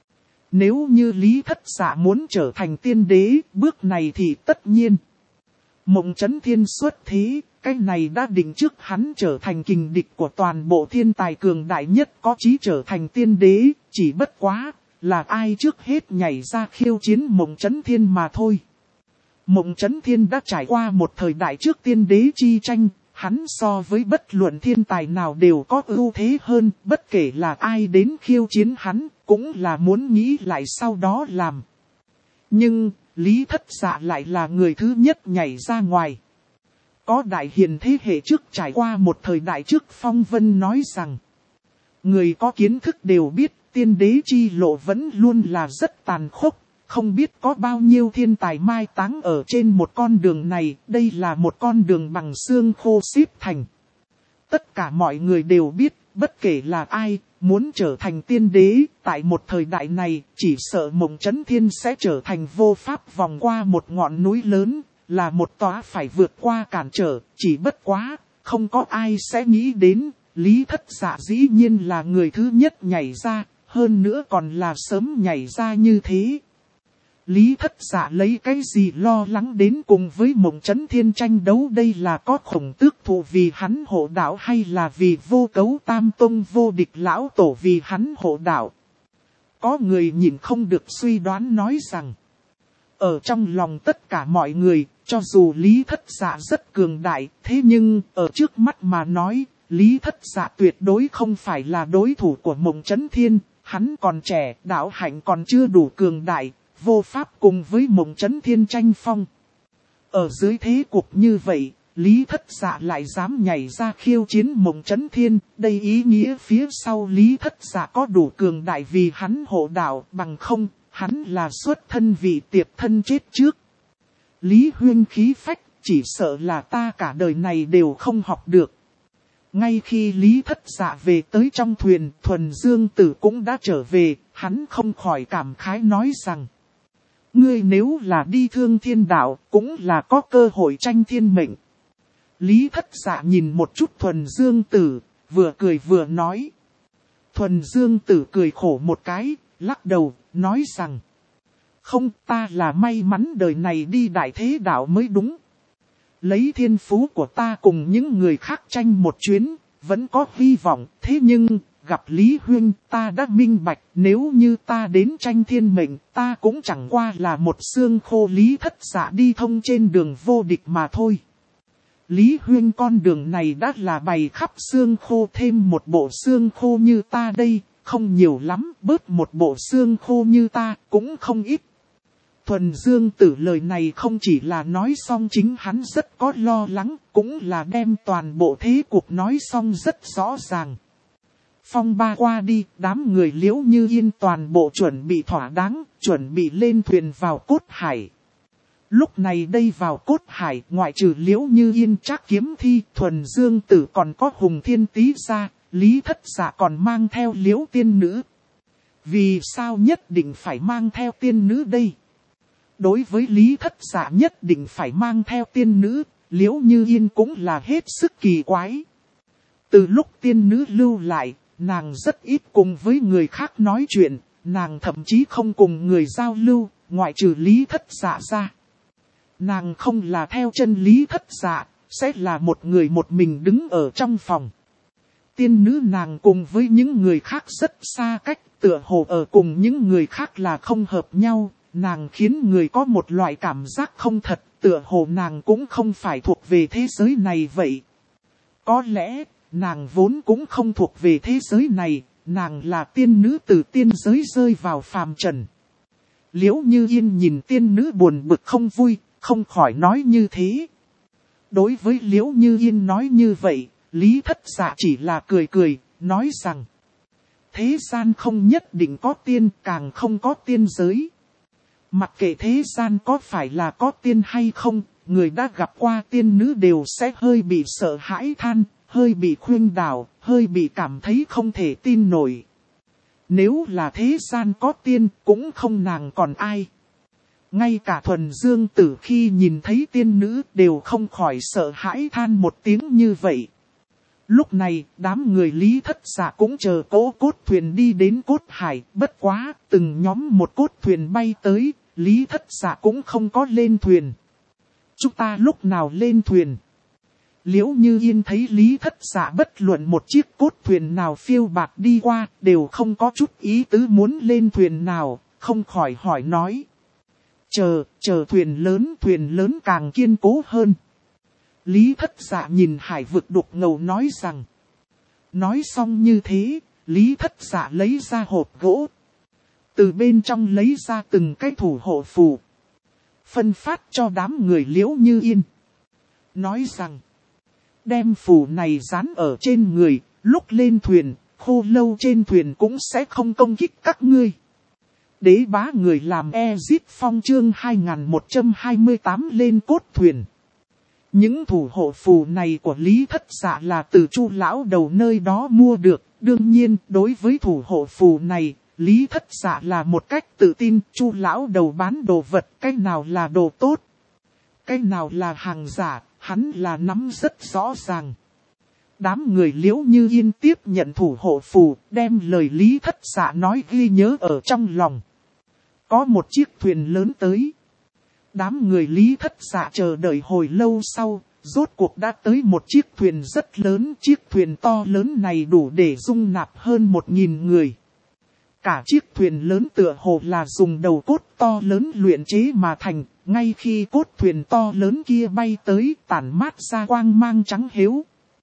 Nếu như Lý Thất Dạ muốn trở thành tiên đế, bước này thì tất nhiên. Mộng Chấn Thiên xuất thế, cái này đã định trước hắn trở thành kình địch của toàn bộ thiên tài cường đại nhất, có chí trở thành tiên đế, chỉ bất quá, là ai trước hết nhảy ra khiêu chiến Mộng Chấn Thiên mà thôi. Mộng Chấn Thiên đã trải qua một thời đại trước tiên đế chi tranh, hắn so với bất luận thiên tài nào đều có ưu thế hơn, bất kể là ai đến khiêu chiến hắn, cũng là muốn nghĩ lại sau đó làm. Nhưng, Lý Thất Dạ lại là người thứ nhất nhảy ra ngoài. Có đại hiền thế hệ trước trải qua một thời đại trước phong vân nói rằng, người có kiến thức đều biết tiên đế chi lộ vẫn luôn là rất tàn khốc. Không biết có bao nhiêu thiên tài mai táng ở trên một con đường này, đây là một con đường bằng xương khô xếp thành. Tất cả mọi người đều biết, bất kể là ai, muốn trở thành tiên đế, tại một thời đại này, chỉ sợ Mộng Chấn Thiên sẽ trở thành vô pháp vòng qua một ngọn núi lớn, là một tòa phải vượt qua cản trở, chỉ bất quá, không có ai sẽ nghĩ đến, Lý Thất Dạ dĩ nhiên là người thứ nhất nhảy ra, hơn nữa còn là sớm nhảy ra như thế. Lý Thất Dạ lấy cái gì lo lắng đến cùng với Mộng Chấn Thiên tranh đấu, đây là có Khổng Tước Thụ vì hắn hộ đạo hay là vì Vô Cấu Tam Tông vô địch lão tổ vì hắn hộ đạo. Có người nhìn không được suy đoán nói rằng, ở trong lòng tất cả mọi người, cho dù Lý Thất Dạ rất cường đại, thế nhưng ở trước mắt mà nói, Lý Thất Dạ tuyệt đối không phải là đối thủ của Mộng Chấn Thiên, hắn còn trẻ, đạo hạnh còn chưa đủ cường đại. Vô pháp cùng với Mộng Chấn Thiên tranh phong. Ở dưới thế cục như vậy, Lý Thất Dạ lại dám nhảy ra khiêu chiến Mộng Chấn Thiên. Đây ý nghĩa phía sau Lý Thất Dạ có đủ cường đại vì hắn hộ đạo, bằng không, hắn là xuất thân vị tiệp thân chết trước. Lý Huyên khí phách, chỉ sợ là ta cả đời này đều không học được. Ngay khi Lý Thất Dạ về tới trong thuyền, Thuần Dương Tử cũng đã trở về, hắn không khỏi cảm khái nói rằng, ngươi nếu là đi Thương Thiên Đạo, cũng là có cơ hội tranh thiên mệnh. Lý Thất Dạ nhìn một chút Thuần Dương Tử, vừa cười vừa nói. Thuần Dương Tử cười khổ một cái, lắc đầu, nói rằng, không, ta là may mắn đời này đi Đại Thế Đạo mới đúng. Lấy thiên phú của ta cùng những người khác tranh một chuyến, vẫn có hy vọng, thế nhưng, gặp Lý Huyên, ta đã minh bạch, nếu như ta đến tranh thiên mệnh, ta cũng chẳng qua là một xương khô. Lý Thất Dạ đi thông trên đường vô địch mà thôi. Lý Huyên con đường này đã là bày khắp xương khô, thêm một bộ xương khô như ta đây, không nhiều lắm, bớt một bộ xương khô như ta, cũng không ít. Thuần Dương Tử lời này không chỉ là nói xong chính hắn rất có lo lắng, cũng là đem toàn bộ thế cuộc nói xong rất rõ ràng. Phong ba qua đi, đám người Liễu Như Yên toàn bộ chuẩn bị thỏa đáng, chuẩn bị lên thuyền vào Cốt Hải. Lúc này đây vào Cốt Hải, ngoại trừ Liễu Như Yên Trác Kiếm Thi, Thuần Dương Tử còn có Hùng Thiên Tý ra, Lý Thất Dạ còn mang theo Liễu Tiên Nữ. Vì sao nhất định phải mang theo tiên nữ đây? Đối với Lý Thất Dạ nhất định phải mang theo tiên nữ, Liễu Như Yên cũng là hết sức kỳ quái. Từ lúc tiên nữ lưu lại, nàng rất ít cùng với người khác nói chuyện, nàng thậm chí không cùng người giao lưu, ngoại trừ Lý Thất Dạ ra. Nàng không là theo chân Lý Thất Dạ, sẽ là một người một mình đứng ở trong phòng. Tiên nữ nàng cùng với những người khác rất xa cách, tựa hồ ở cùng những người khác là không hợp nhau, nàng khiến người có một loại cảm giác không thật, tựa hồ nàng cũng không phải thuộc về thế giới này vậy. Có lẽ, nàng vốn cũng không thuộc về thế giới này, nàng là tiên nữ từ tiên giới rơi vào phàm trần. Liễu Như Yên nhìn tiên nữ buồn bực không vui, không khỏi nói như thế. Đối với Liễu Như Yên nói như vậy, Lý Thất Dạ chỉ là cười cười, nói rằng thế gian không nhất định có tiên, càng không có tiên giới. Mặc kệ thế gian có phải là có tiên hay không, người đã gặp qua tiên nữ đều sẽ hơi bị sợ hãi than, hơi bị khuyên đảo, hơi bị cảm thấy không thể tin nổi. Nếu là thế gian có tiên, cũng không nàng còn ai. Ngay cả Thuần Dương Tử khi nhìn thấy tiên nữ đều không khỏi sợ hãi than một tiếng như vậy. Lúc này, đám người Lý Thất Dạ cũng chờ cỗ cốt thuyền đi đến Cốt Hải, bất quá, từng nhóm một cốt thuyền bay tới, Lý Thất Dạ cũng không có lên thuyền. Chúng ta lúc nào lên thuyền? Liễu Như Yên thấy Lý Thất Dạ bất luận một chiếc cốt thuyền nào phiêu bạt đi qua, đều không có chút ý tứ muốn lên thuyền nào, không khỏi hỏi nói. Chờ thuyền lớn càng kiên cố hơn. Lý Thất Dạ nhìn hải vực đục ngầu nói rằng. Nói xong như thế, Lý Thất Dạ lấy ra hộp gỗ. Từ bên trong lấy ra từng cái thủ hộ phù. Phân phát cho đám người Liễu Như Yên. Nói rằng, đem phù này dán ở trên người, lúc lên thuyền, khô lâu trên thuyền cũng sẽ không công kích các ngươi. Đế bá người làm Ezit Phong chương 2128 lên cốt thuyền. Những thủ hộ phù này của Lý Thất Dạ là từ Chu lão đầu nơi đó mua được. Đương nhiên, đối với thủ hộ phù này, Lý Thất Dạ là một cách tự tin. Chu lão đầu bán đồ vật, cái nào là đồ tốt, cái nào là hàng giả, hắn là nắm rất rõ ràng. Đám người Liễu Như Yên tiếp nhận thủ hộ phù, đem lời Lý Thất Dạ nói ghi nhớ ở trong lòng. Có một chiếc thuyền lớn tới. Đám người Lý Thất Dạ chờ đợi hồi lâu sau, rốt cuộc đã tới một chiếc thuyền rất lớn. Chiếc thuyền to lớn này đủ để dung nạp hơn 1000 người. Cả chiếc thuyền lớn tựa hồ là dùng đầu cốt to lớn luyện chế mà thành. Ngay khi cốt thuyền to lớn kia bay tới, tản mát ra quang mang trắng hiếu.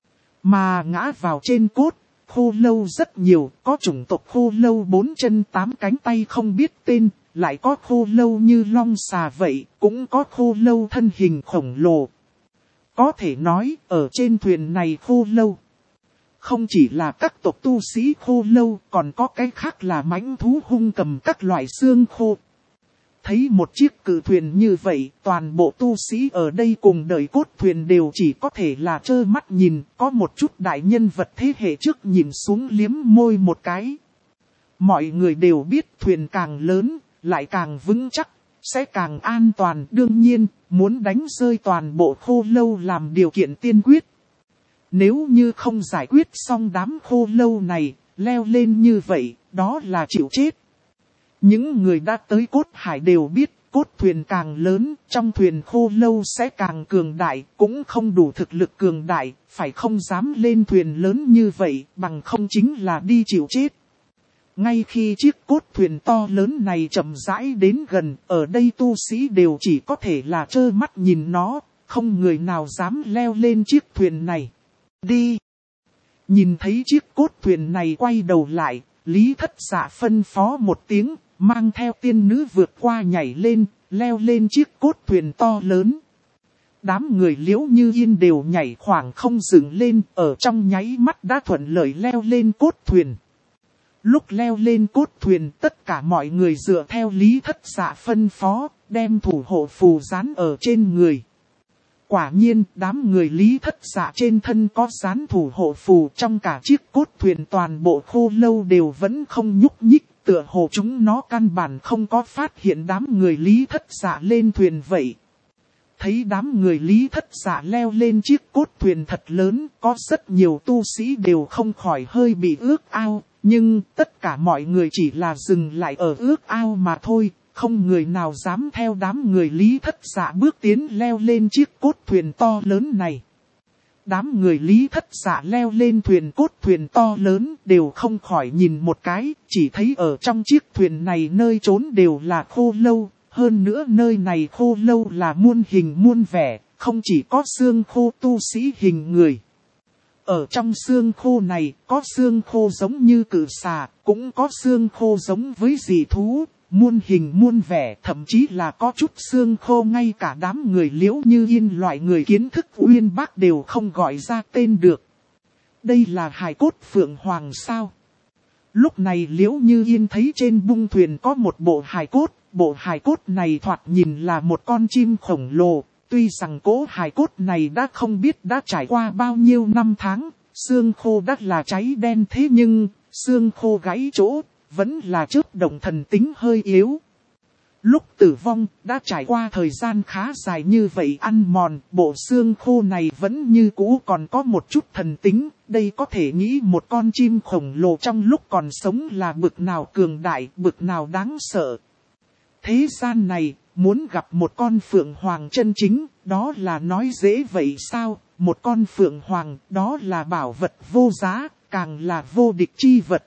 Mà ngã vào trên cốt, khô lâu rất nhiều, có chủng tộc khô lâu 4 chân 8 cánh tay không biết tên, lại có khô lâu như long xà vậy, cũng có khô lâu thân hình khổng lồ. Có thể nói, ở trên thuyền này khô lâu không chỉ là các tộc tu sĩ khô lâu, còn có cái khác là mãnh thú hung cầm các loại xương khô. Thấy một chiếc cự thuyền như vậy, toàn bộ tu sĩ ở đây cùng đời cốt thuyền đều chỉ có thể là trơ mắt nhìn, có một chút đại nhân vật thế hệ trước nhìn xuống liếm môi một cái. Mọi người đều biết thuyền càng lớn, lại càng vững chắc, sẽ càng an toàn. Đương nhiên, muốn đánh rơi toàn bộ khô lâu làm điều kiện tiên quyết. Nếu như không giải quyết xong đám khô lâu này, leo lên như vậy, đó là chịu chết. Những người đã tới Cốt Hải đều biết, cốt thuyền càng lớn, trong thuyền khô lâu sẽ càng cường đại, cũng không đủ thực lực cường đại, phải không dám lên thuyền lớn như vậy, bằng không chính là đi chịu chết. Ngay khi chiếc cốt thuyền to lớn này chậm rãi đến gần, ở đây tu sĩ đều chỉ có thể là trơ mắt nhìn nó, không người nào dám leo lên chiếc thuyền này. Đi! Nhìn thấy chiếc cốt thuyền này quay đầu lại, Lý Thất Dạ phân phó một tiếng, mang theo tiên nữ vượt qua nhảy lên, leo lên chiếc cốt thuyền to lớn. Đám người Liễu Như Yên đều nhảy khoảng không dựng lên, ở trong nháy mắt đã thuận lợi leo lên cốt thuyền. Lúc leo lên cốt thuyền, tất cả mọi người dựa theo Lý Thất Dạ phân phó, đem thủ hộ phù dán ở trên người. Quả nhiên, đám người Lý Thất Dạ trên thân có dán thủ hộ phù, trong cả chiếc cốt thuyền toàn bộ khô lâu đều vẫn không nhúc nhích, tựa hồ chúng nó căn bản không có phát hiện đám người Lý Thất Dạ lên thuyền vậy. Thấy đám người Lý Thất Dạ leo lên chiếc cốt thuyền thật lớn, có rất nhiều tu sĩ đều không khỏi hơi bị ước ao, nhưng tất cả mọi người chỉ là dừng lại ở ước ao mà thôi, không người nào dám theo đám người Lý Thất Dạ bước tiến leo lên chiếc cốt thuyền to lớn này. Đám người Lý Thất Dạ leo lên thuyền cốt thuyền to lớn đều không khỏi nhìn một cái, chỉ thấy ở trong chiếc thuyền này nơi trốn đều là khô lâu. Hơn nữa nơi này khô lâu là muôn hình muôn vẻ, không chỉ có xương khô tu sĩ hình người. Ở trong xương khô này, có xương khô giống như cự xà, cũng có xương khô giống với dị thú, muôn hình muôn vẻ, thậm chí là có chút xương khô ngay cả đám người Liễu Như Yên loại người kiến thức uyên bác đều không gọi ra tên được. Đây là hài cốt Phượng Hoàng sao? Lúc này Liễu Như Yên thấy trên bung thuyền có một bộ hài cốt. Bộ hài cốt này thoạt nhìn là một con chim khổng lồ, tuy rằng cỗ hài cốt này đã không biết đã trải qua bao nhiêu năm tháng, xương khô đã là cháy đen thế nhưng, xương khô gãy chỗ, vẫn là chớp động thần tính hơi yếu. Lúc tử vong, đã trải qua thời gian khá dài như vậy ăn mòn, bộ xương khô này vẫn như cũ còn có một chút thần tính, đây có thể nghĩ một con chim khổng lồ trong lúc còn sống là bực nào cường đại, bực nào đáng sợ. Thế gian này, muốn gặp một con phượng hoàng chân chính, đó là nói dễ vậy sao? Một con phượng hoàng, đó là bảo vật vô giá, càng là vô địch chi vật.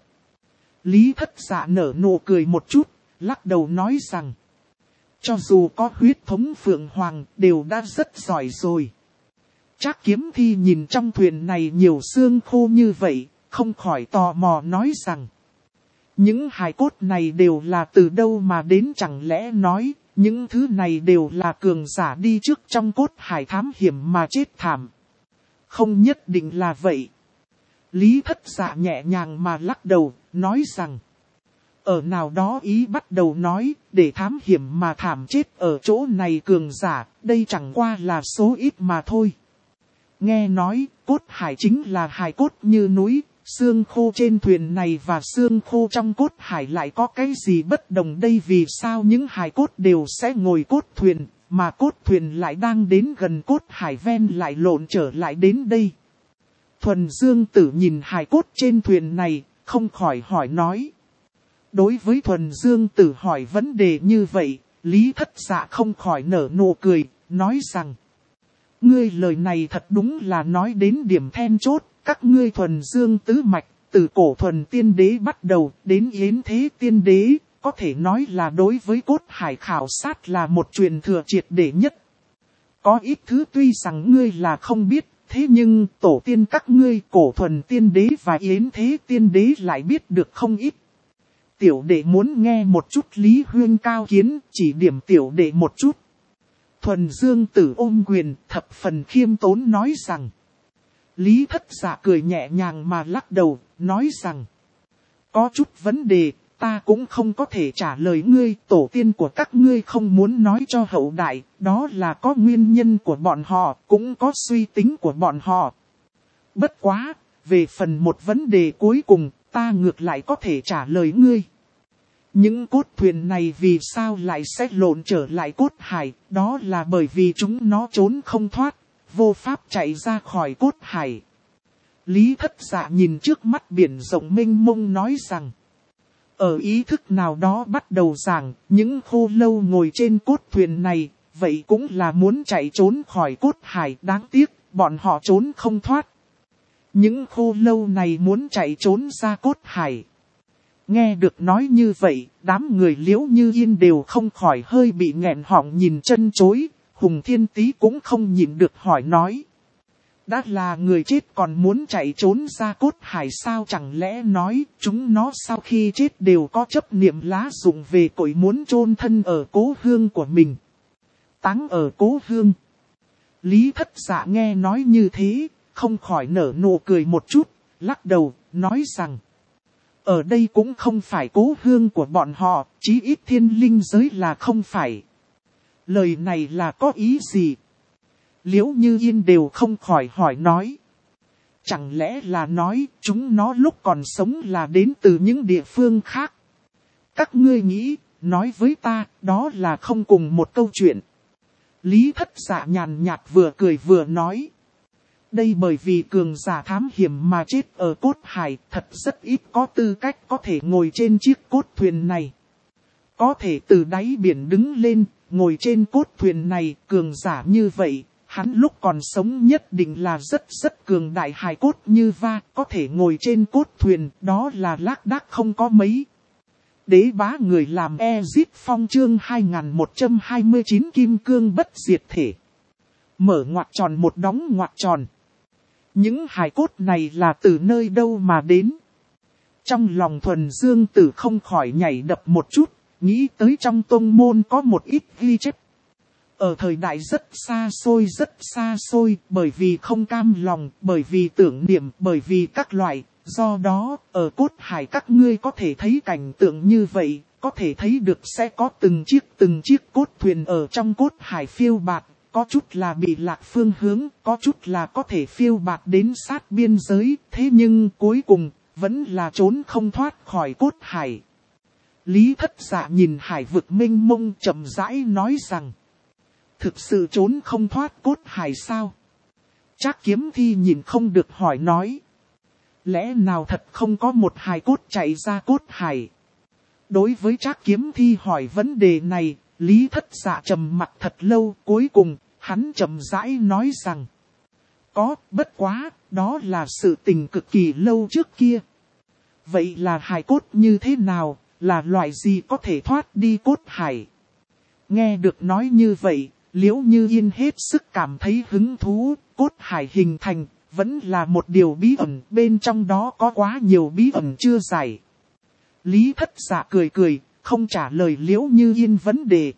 Lý Thất Dạ nở nụ cười một chút, lắc đầu nói rằng, cho dù có huyết thống phượng hoàng, đều đã rất giỏi rồi. Trác Kiếm Thi nhìn trong thuyền này nhiều xương khô như vậy, không khỏi tò mò nói rằng, những hài cốt này đều là từ đâu mà đến, chẳng lẽ nói, những thứ này đều là cường giả đi trước trong cốt hải thám hiểm mà chết thảm. Không nhất định là vậy. Lý Thất Dạ nhẹ nhàng mà lắc đầu, nói rằng, ở nào đó ý bắt đầu nói, để thám hiểm mà thảm chết ở chỗ này cường giả, đây chẳng qua là số ít mà thôi. Nghe nói, cốt hải chính là hài cốt như núi. Xương khô trên thuyền này và xương khô trong cốt hải lại có cái gì bất đồng đây? Vì sao những hài cốt đều sẽ ngồi cốt thuyền, mà cốt thuyền lại đang đến gần cốt hải ven lại lộn trở lại đến đây? Thuần Dương Tử nhìn hài cốt trên thuyền này, không khỏi hỏi nói. Đối với Thuần Dương Tử hỏi vấn đề như vậy, Lý Thất Dạ không khỏi nở nụ cười, nói rằng, ngươi lời này thật đúng là nói đến điểm then chốt. Các ngươi Thuần Dương tứ mạch, từ cổ Thuần Tiên Đế bắt đầu đến Yến Thế Tiên Đế, có thể nói là đối với cốt hải khảo sát là một truyền thừa triệt để nhất. Có ít thứ tuy rằng ngươi là không biết, thế nhưng tổ tiên các ngươi cổ Thuần Tiên Đế và Yến Thế Tiên Đế lại biết được không ít. Tiểu đệ muốn nghe một chút Lý Huyên cao kiến, chỉ điểm tiểu đệ một chút. Thuần Dương Tử ôm quyền, thập phần khiêm tốn nói rằng. Lý Thất Dạ cười nhẹ nhàng mà lắc đầu, nói rằng, có chút vấn đề, ta cũng không có thể trả lời ngươi, tổ tiên của các ngươi không muốn nói cho hậu đại, đó là có nguyên nhân của bọn họ, cũng có suy tính của bọn họ. Bất quá, về phần một vấn đề cuối cùng, ta ngược lại có thể trả lời ngươi. Những cốt thuyền này vì sao lại sẽ lộn trở lại cốt hải, đó là bởi vì chúng nó trốn không thoát. Vô pháp chạy ra khỏi cốt hải. Lý Thất Dạ nhìn trước mắt biển rộng mênh mông nói rằng. Ở ý thức nào đó bắt đầu giảng, những khô lâu ngồi trên cốt thuyền này, vậy cũng là muốn chạy trốn khỏi cốt hải. Đáng tiếc, bọn họ trốn không thoát. Những khô lâu này muốn chạy trốn ra cốt hải. Nghe được nói như vậy, đám người Liễu Như Yên đều không khỏi hơi bị nghẹn họng nhìn chân chối. Hùng Thiên Tý cũng không nhịn được hỏi nói. Đã là người chết còn muốn chạy trốn ra cốt hải sao, chẳng lẽ nói chúng nó sau khi chết đều có chấp niệm lá dụng về cội muốn chôn thân ở cố hương của mình. Táng ở cố hương. Lý Thất Dạ nghe nói như thế, không khỏi nở nụ cười một chút, lắc đầu, nói rằng ở đây cũng không phải cố hương của bọn họ, chí ít thiên linh giới là không phải. Lời này là có ý gì? Liễu Như Yên đều không khỏi hỏi nói. Chẳng lẽ là nói chúng nó lúc còn sống là đến từ những địa phương khác? Các ngươi nghĩ, nói với ta, đó là không cùng một câu chuyện. Lý Thất Dạ nhàn nhạt vừa cười vừa nói. Đây bởi vì cường giả thám hiểm mà chết ở cốt hải, thật rất ít có tư cách có thể ngồi trên chiếc cốt thuyền này. Có thể từ đáy biển đứng lên, ngồi trên cốt thuyền này, cường giả như vậy, hắn lúc còn sống nhất định là rất cường đại, hài cốt như va, có thể ngồi trên cốt thuyền, đó là lác đác không có mấy. Đế bá người làm Ezip Phong chương 2129 kim cương bất diệt thể. Mở ngoặc tròn một đóng ngoặc tròn. Những hài cốt này là từ nơi đâu mà đến? Trong lòng Thuần Dương Tử không khỏi nhảy đập một chút, nghĩ tới trong tông môn có một ít ghi chép. Ở thời đại rất xa xôi, bởi vì không cam lòng, bởi vì tưởng niệm, bởi vì các loại, do đó, ở cốt hải các ngươi có thể thấy cảnh tượng như vậy, có thể thấy được sẽ có từng chiếc cốt thuyền ở trong cốt hải phiêu bạt, có chút là bị lạc phương hướng, có chút là có thể phiêu bạt đến sát biên giới, thế nhưng cuối cùng, vẫn là trốn không thoát khỏi cốt hải. Lý Thất Dạ nhìn hải vực mênh mông chậm rãi nói rằng, thực sự trốn không thoát cốt hải sao? Trác Kiếm Thi nhìn không được hỏi nói. Lẽ nào thật không có một hài cốt chạy ra cốt hải? Đối với Trác Kiếm Thi hỏi vấn đề này, Lý Thất Dạ trầm mặt thật lâu, cuối cùng, hắn chậm rãi nói rằng. Có, bất quá, đó là sự tình cực kỳ lâu trước kia. Vậy là hài cốt như thế nào, là loại gì có thể thoát đi cốt hải? Nghe được nói như vậy, Liễu Như Yên hết sức cảm thấy hứng thú, cốt hải hình thành, vẫn là một điều bí ẩn, bên trong đó có quá nhiều bí ẩn chưa giải. Lý Thất Dạ cười, không trả lời Liễu Như Yên vấn đề.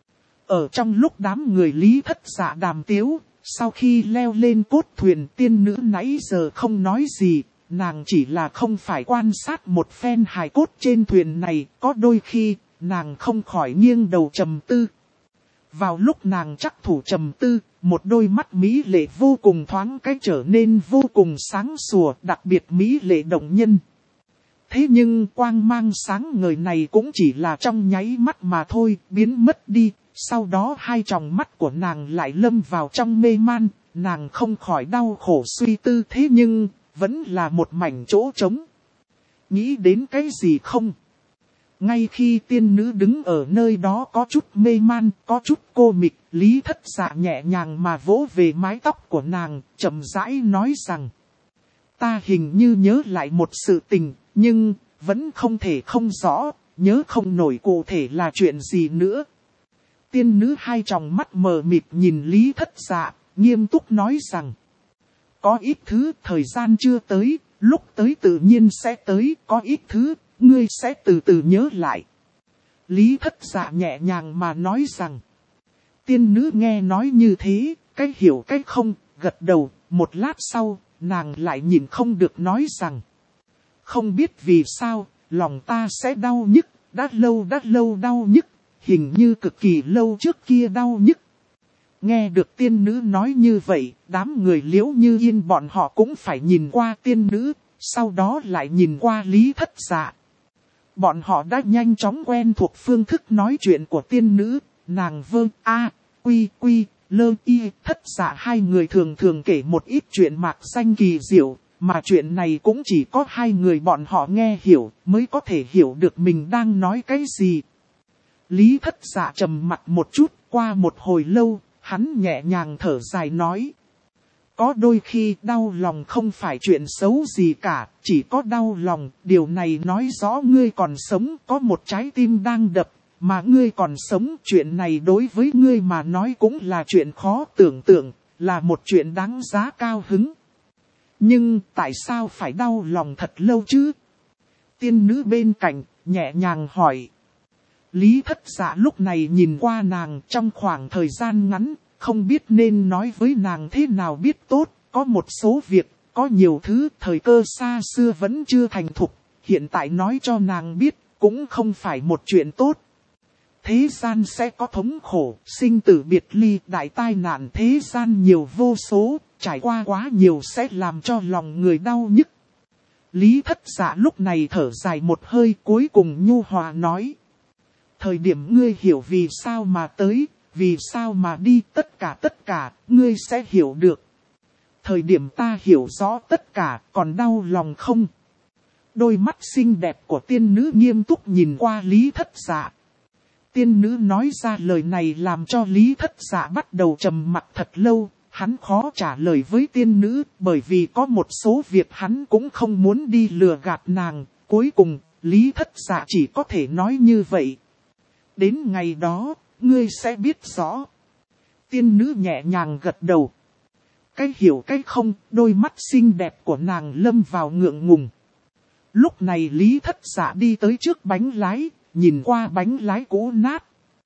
Ở trong lúc đám người Lý Thất Dạ đàm tiếu, sau khi leo lên cốt thuyền, tiên nữ nãy giờ không nói gì, nàng chỉ là không phải quan sát một phen hài cốt trên thuyền này, có đôi khi, nàng không khỏi nghiêng đầu trầm tư. Vào lúc nàng chắc thủ trầm tư, một đôi mắt mỹ lệ vô cùng thoáng cái trở nên vô cùng sáng sủa, đặc biệt mỹ lệ động nhân. Thế nhưng quang mang sáng ngời này cũng chỉ là trong nháy mắt mà thôi, biến mất đi. Sau đó hai tròng mắt của nàng lại lâm vào trong mê man, nàng không khỏi đau khổ suy tư, thế nhưng vẫn là một mảnh chỗ trống. Nghĩ đến cái gì không? Ngay khi tiên nữ đứng ở nơi đó có chút mê man, có chút cô mịch, Lý Thất Dạ nhẹ nhàng mà vỗ về mái tóc của nàng, chậm rãi nói rằng. Ta hình như nhớ lại một sự tình, nhưng vẫn không thể không rõ, nhớ không nổi cụ thể là chuyện gì nữa. Tiên nữ hai tròng mắt mờ mịt nhìn Lý Thất Dạ, nghiêm túc nói rằng. Có ít thứ thời gian chưa tới, lúc tới tự nhiên sẽ tới, có ít thứ, ngươi sẽ từ từ nhớ lại. Lý Thất Dạ nhẹ nhàng mà nói rằng. Tiên nữ nghe nói như thế, cái hiểu cái không, gật đầu, một lát sau, nàng lại nhìn không được nói rằng. Không biết vì sao, lòng ta sẽ đau nhức, đã lâu đau nhức, hình như cực kỳ lâu trước kia đau nhức. Nghe được tiên nữ nói như vậy, đám người Liễu Như Yên bọn họ cũng phải nhìn qua tiên nữ, sau đó lại nhìn qua Lý Thất Dạ. Bọn họ đã nhanh chóng quen thuộc phương thức nói chuyện của tiên nữ, nàng vơ a, quy, lơ y, Thất Dạ hai người thường thường kể một ít chuyện mạc danh kỳ diệu, mà chuyện này cũng chỉ có hai người bọn họ nghe hiểu, mới có thể hiểu được mình đang nói cái gì. Lý Thất Dạ trầm mặt một chút, qua một hồi lâu, hắn nhẹ nhàng thở dài nói. Có đôi khi đau lòng không phải chuyện xấu gì cả, chỉ có đau lòng, điều này nói rõ ngươi còn sống, có một trái tim đang đập, mà ngươi còn sống, chuyện này đối với ngươi mà nói cũng là chuyện khó tưởng tượng, là một chuyện đáng giá cao hứng. Nhưng tại sao phải đau lòng thật lâu chứ? Tiên nữ bên cạnh, nhẹ nhàng hỏi. Lý Thất Dạ lúc này nhìn qua nàng trong khoảng thời gian ngắn, không biết nên nói với nàng thế nào biết tốt, có một số việc, có nhiều thứ thời cơ xa xưa vẫn chưa thành thục, hiện tại nói cho nàng biết, cũng không phải một chuyện tốt. Thế gian sẽ có thống khổ, sinh tử biệt ly, đại tai nạn thế gian nhiều vô số, trải qua quá nhiều sẽ làm cho lòng người đau nhức. Lý Thất Dạ lúc này thở dài một hơi cuối cùng nhu hòa nói. Thời điểm ngươi hiểu vì sao mà tới, vì sao mà đi tất cả, ngươi sẽ hiểu được. Thời điểm ta hiểu rõ tất cả, còn đau lòng không? Đôi mắt xinh đẹp của tiên nữ nghiêm túc nhìn qua Lý Thất Dạ. Tiên nữ nói ra lời này làm cho Lý Thất Dạ bắt đầu trầm mặc thật lâu, hắn khó trả lời với tiên nữ bởi vì có một số việc hắn cũng không muốn đi lừa gạt nàng, cuối cùng Lý Thất Dạ chỉ có thể nói như vậy. Đến ngày đó, ngươi sẽ biết rõ. Tiên nữ nhẹ nhàng gật đầu. Cái hiểu cái không, đôi mắt xinh đẹp của nàng lâm vào ngượng ngùng. Lúc này Lý Thất Dạ đi tới trước bánh lái, nhìn qua bánh lái cũ nát.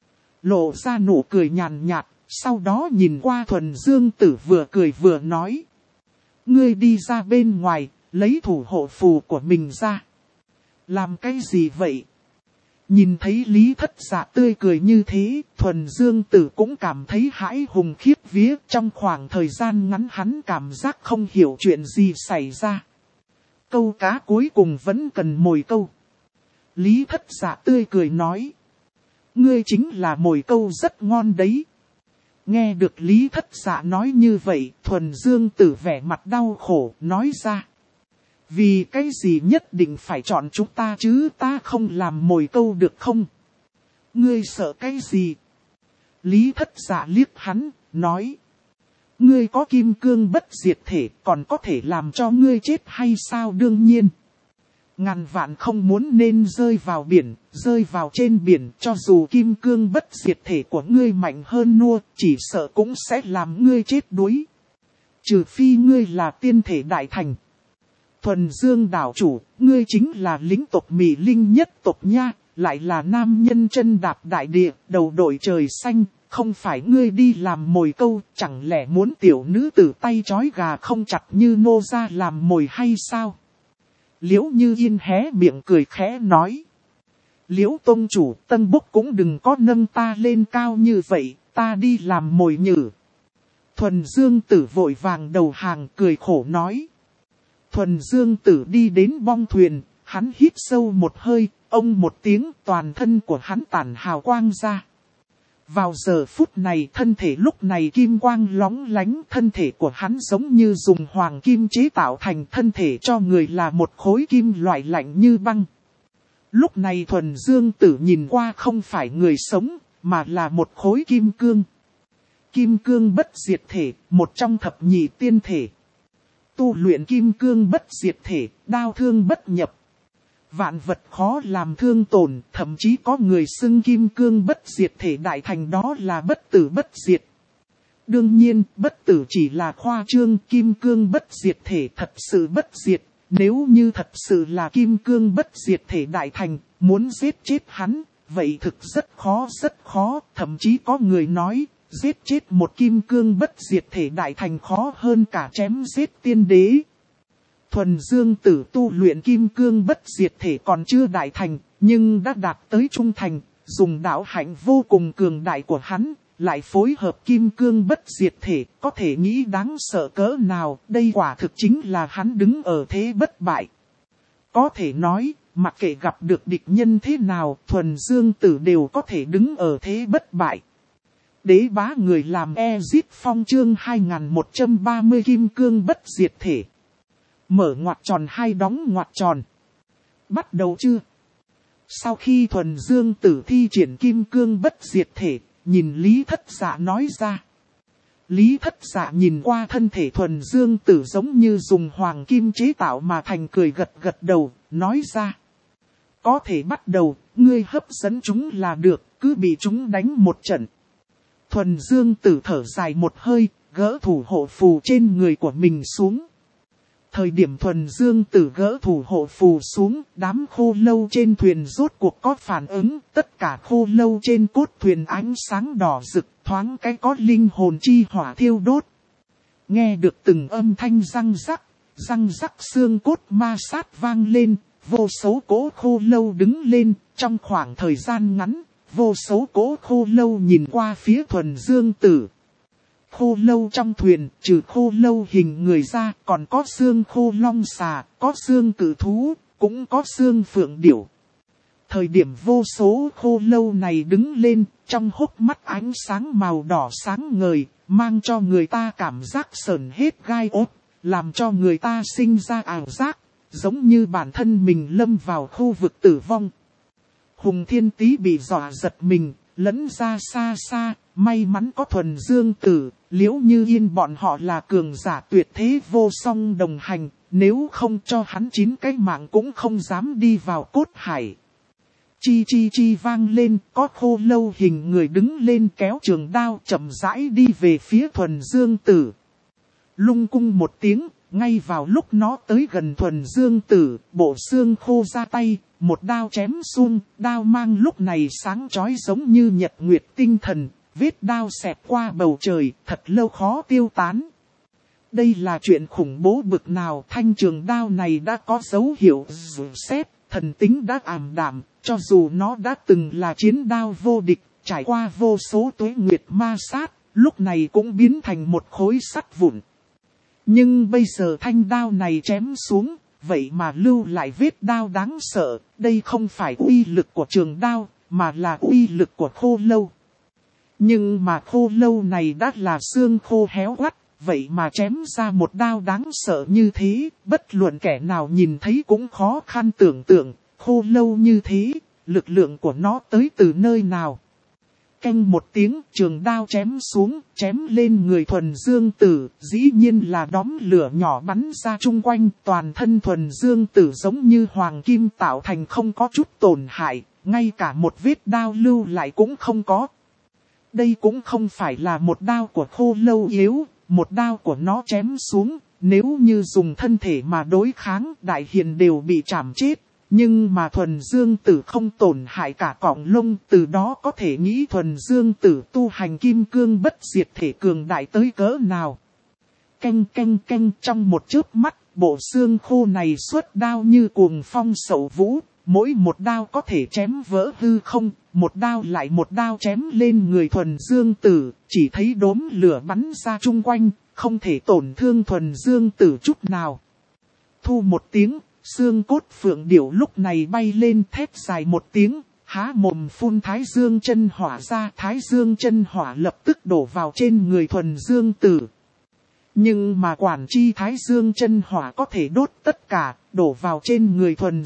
Lộ ra nụ cười nhàn nhạt, sau đó nhìn qua Thuần Dương Tử vừa cười vừa nói. Ngươi đi ra bên ngoài, lấy thủ hộ phù của mình ra. Làm cái gì vậy? Nhìn thấy Lý Thất Dạ tươi cười như thế, Thuần Dương Tử cũng cảm thấy hãi hùng khiếp vía. Trong khoảng thời gian ngắn hắn cảm giác không hiểu chuyện gì xảy ra. Câu cá cuối cùng vẫn cần mồi câu. Lý Thất Dạ tươi cười nói. Ngươi chính là mồi câu rất ngon đấy. Nghe được Lý Thất Dạ nói như vậy, Thuần Dương Tử vẻ mặt đau khổ nói ra. Vì cái gì nhất định phải chọn chúng ta chứ, ta không làm mồi câu được không? Ngươi sợ cái gì? Lý Thất Dạ liếc hắn, nói. Ngươi có kim cương bất diệt thể, còn có thể làm cho ngươi chết hay sao? Đương nhiên. Ngàn vạn không muốn nên rơi vào biển, rơi vào trên biển, cho dù kim cương bất diệt thể của ngươi mạnh hơn nua, chỉ sợ cũng sẽ làm ngươi chết đuối. Trừ phi ngươi là tiên thể đại thành. Thuần Dương đảo chủ, ngươi chính là lính tộc Mị Linh nhất tộc nha, lại là nam nhân chân đạp đại địa, đầu đội trời xanh, không phải ngươi đi làm mồi câu, chẳng lẽ muốn tiểu nữ tử tay trói gà không chặt như nô ra làm mồi hay sao? Liễu Như Yên hé miệng cười khẽ nói. Liễu tông chủ, Tân Bốc cũng đừng có nâng ta lên cao như vậy, ta đi làm mồi nhử. Thuần Dương Tử vội vàng đầu hàng cười khổ nói. Thuần Dương Tử đi đến bong thuyền, hắn hít sâu một hơi, ông một tiếng, toàn thân của hắn tản hào quang ra. Vào giờ phút này, thân thể lúc này kim quang lóng lánh, thân thể của hắn giống như dùng hoàng kim chế tạo thành, thân thể cho người là một khối kim loại lạnh như băng. Lúc này Thuần Dương Tử nhìn qua không phải người sống, mà là một khối kim cương. Kim cương bất diệt thể, một trong thập nhị tiên thể. Tu luyện kim cương bất diệt thể, đao thương bất nhập. Vạn vật khó làm thương tổn, thậm chí có người xưng kim cương bất diệt thể đại thành đó là bất tử bất diệt. Đương nhiên, bất tử chỉ là khoa trương, kim cương bất diệt thể thật sự bất diệt. Nếu như thật sự là kim cương bất diệt thể đại thành, muốn giết chết hắn, vậy thực rất khó, thậm chí có người nói, giết chết một kim cương bất diệt thể đại thành khó hơn cả chém giết tiên đế. Thuần Dương Tử tu luyện kim cương bất diệt thể còn chưa đại thành, nhưng đã đạt tới trung thành, dùng đạo hạnh vô cùng cường đại của hắn, lại phối hợp kim cương bất diệt thể, có thể nghĩ đáng sợ cỡ nào, đây quả thực chính là hắn đứng ở thế bất bại. Có thể nói, mặc kệ gặp được địch nhân thế nào, Thuần Dương Tử đều có thể đứng ở thế bất bại. Đế bá người làm Ezit Phong chương 2130 kim cương bất diệt thể. Mở ngoặc tròn hai đóng ngoặc tròn. Bắt đầu chưa? Sau khi Thuần Dương Tử thi triển kim cương bất diệt thể, nhìn Lý Thất Dạ nói ra. Lý Thất Dạ nhìn qua thân thể Thuần Dương Tử giống như dùng hoàng kim chế tạo mà thành, cười gật gật đầu, nói ra. Có thể bắt đầu, ngươi hấp dẫn chúng là được, cứ bị chúng đánh một trận. Thuần Dương Tử thở dài một hơi, gỡ thủ hộ phù trên người của mình xuống. Thời điểm thuần dương tử gỡ thủ hộ phù xuống, đám khô lâu trên thuyền rốt cuộc có phản ứng, tất cả khô lâu trên cốt thuyền ánh sáng đỏ rực, thoáng cái có linh hồn chi hỏa thiêu đốt. Nghe được từng âm thanh răng rắc xương cốt ma sát vang lên, vô số cỗ khô lâu đứng lên, trong khoảng thời gian ngắn, vô số cỗ khô lâu nhìn qua phía thuần dương tử. Khô lâu trong thuyền, trừ khô lâu hình người ra, còn có xương khô long xà, có xương cự thú, cũng có xương phượng điểu. Thời điểm vô số khô lâu này đứng lên, trong hốc mắt ánh sáng màu đỏ sáng ngời, mang cho người ta cảm giác sởn hết gai ốt, làm cho người ta sinh ra ảo giác, giống như bản thân mình lâm vào khu vực tử vong. Hùng Thiên Tý bị dọa giật mình, lẫn ra xa xa, may mắn có thuần dương tử, Liễu Như Yên bọn họ là cường giả tuyệt thế vô song đồng hành, nếu không cho hắn 9 cái mạng cũng không dám đi vào cốt hải. Chi chi chi vang lên, có khô lâu hình người đứng lên kéo trường đao chậm rãi đi về phía thuần dương tử. Lung cung một tiếng, ngay vào lúc nó tới gần thuần dương tử, bộ xương khô ra tay, một đao chém xuống, đao mang lúc này sáng chói giống như nhật nguyệt tinh thần, vết đao xẹt qua bầu trời, thật lâu khó tiêu tán. Đây là chuyện khủng bố bực nào, thanh trường đao này đã có dấu hiệu rửa sét, thần tính đã ảm đạm, cho dù nó đã từng là chiến đao vô địch, trải qua vô số tuế nguyệt ma sát, lúc này cũng biến thành một khối sắt vụn. Nhưng bây giờ thanh đao này chém xuống, vậy mà lưu lại vết đao đáng sợ, đây không phải uy lực của trường đao, mà là uy lực của khô lâu. Nhưng mà khô lâu này đã là xương khô héo quắt, vậy mà chém ra một đao đáng sợ như thế, bất luận kẻ nào nhìn thấy cũng khó khăn tưởng tượng, khô lâu như thế, lực lượng của nó tới từ nơi nào. Canh một tiếng, trường đao chém xuống, chém lên người thuần dương tử, dĩ nhiên là đóm lửa nhỏ bắn ra chung quanh, toàn thân thuần dương tử giống như hoàng kim tạo thành không có chút tổn hại, ngay cả một vết đao lưu lại cũng không có. Đây cũng không phải là một đao của khô lâu yếu, một đao của nó chém xuống, nếu như dùng thân thể mà đối kháng, đại hiền đều bị chảm chết. Nhưng mà thuần dương tử không tổn hại cả cọng lông, từ đó có thể nghĩ thuần dương tử tu hành kim cương bất diệt thể cường đại tới cỡ nào. Canh canh canh, trong một chớp mắt, bộ xương khô này xuất đao như cuồng phong sậu vũ, mỗi một đao có thể chém vỡ hư không, một đao lại một đao chém lên người thuần dương tử, chỉ thấy đốm lửa bắn ra chung quanh, không thể tổn thương thuần dương tử chút nào. Thu một tiếng. Xương cốt phượng điểu lúc này bay lên thét dài một tiếng, há mồm phun thái dương chân hỏa ra, thái dương chân hỏa lập tức đổ vào trên người thuần dương tử. Nhưng mà quản chi thái dương chân hỏa có thể đốt tất cả, đổ vào trên người thuần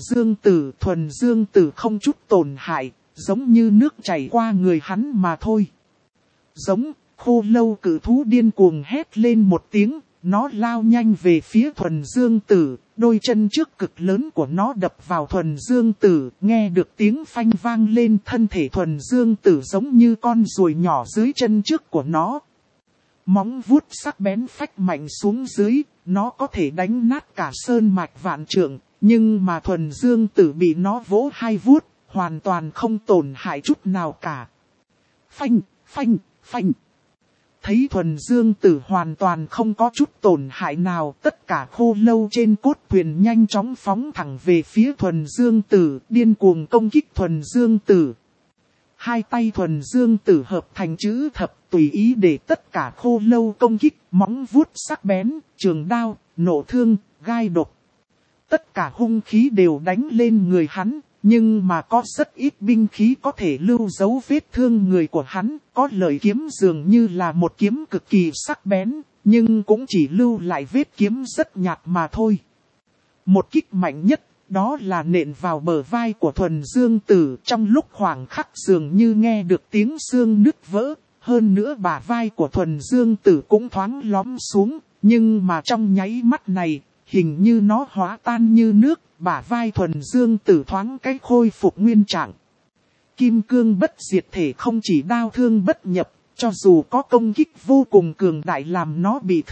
dương tử không chút tổn hại, giống như nước chảy qua người hắn mà thôi. Giống, khô lâu cự thú điên cuồng hét lên một tiếng, nó lao nhanh về phía thuần dương tử. Đôi chân trước cực lớn của nó đập vào thuần dương tử, nghe được tiếng phanh vang lên, thân thể thuần dương tử giống như con ruồi nhỏ dưới chân trước của nó. Móng vuốt sắc bén phách mạnh xuống dưới, nó có thể đánh nát cả sơn mạch vạn trượng, nhưng mà thuần dương tử bị nó vỗ hai vuốt, hoàn toàn không tổn hại chút nào cả. Phanh, phanh, phanh. Thấy thuần dương tử hoàn toàn không có chút tổn hại nào, tất cả khô lâu trên cốt thuyền nhanh chóng phóng thẳng về phía thuần dương tử, điên cuồng công kích thuần dương tử. Hai tay thuần dương tử hợp thành chữ thập, tùy ý để tất cả khô lâu công kích, móng vuốt sắc bén, trường đao, nổ thương, gai độc. Tất cả hung khí đều đánh lên người hắn. Nhưng mà có rất ít binh khí có thể lưu dấu vết thương người của hắn, có lợi kiếm dường như là một kiếm cực kỳ sắc bén, nhưng cũng chỉ lưu lại vết kiếm rất nhạt mà thôi. Một kích mạnh nhất, đó là nện vào bờ vai của thuần dương tử, trong lúc khoảng khắc dường như nghe được tiếng xương nứt vỡ, hơn nữa bả vai của thuần dương tử cũng thoáng lõm xuống, nhưng mà trong nháy mắt này, hình như nó hóa tan như nước. Bả vai thuần dương tử thoáng cái khôi phục nguyên trạng. Kim cương bất diệt thể không chỉ đao thương bất nhập, cho dù có công kích vô cùng cường đại làm nó bị thương,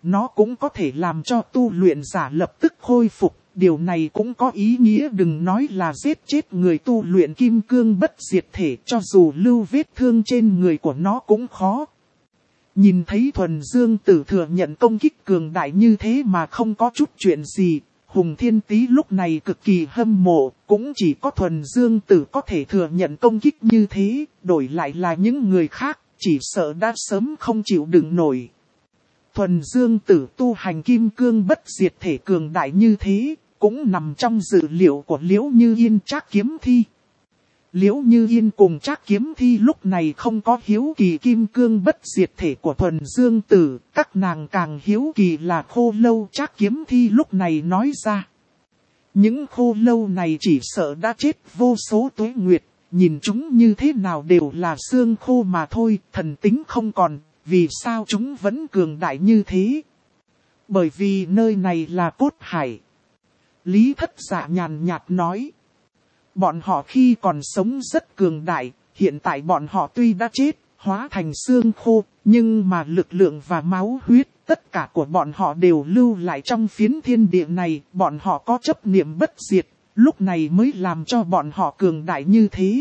nó cũng có thể làm cho tu luyện giả lập tức khôi phục. Điều này cũng có ý nghĩa đừng nói là giết chết người tu luyện kim cương bất diệt thể, cho dù lưu vết thương trên người của nó cũng khó. Nhìn thấy Thuần Dương Tử thừa nhận công kích cường đại như thế mà không có chút chuyện gì, Hùng Thiên Tý lúc này cực kỳ hâm mộ, cũng chỉ có Thuần Dương Tử có thể thừa nhận công kích như thế, đổi lại là những người khác, chỉ sợ đã sớm không chịu đựng nổi. Thuần Dương Tử tu hành kim cương bất diệt thể cường đại như thế, cũng nằm trong dự liệu của Liễu Như Yên Trác Kiếm Thi. Liễu Như Yên cùng Trác Kiếm Thi lúc này không có hiếu kỳ kim cương bất diệt thể của Thuần Dương Tử, các nàng càng hiếu kỳ là khô lâu. Trác Kiếm Thi lúc này nói ra. Những khô lâu này chỉ sợ đã chết vô số tuế nguyệt, nhìn chúng như thế nào đều là xương khô mà thôi, thần tính không còn, vì sao chúng vẫn cường đại như thế? Bởi vì nơi này là cốt hải. Lý Thất Dạ nhàn nhạt nói. Bọn họ khi còn sống rất cường đại, hiện tại bọn họ tuy đã chết, hóa thành xương khô, nhưng mà lực lượng và máu huyết, tất cả của bọn họ đều lưu lại trong phiến thiên địa này, bọn họ có chấp niệm bất diệt, lúc này mới làm cho bọn họ cường đại như thế.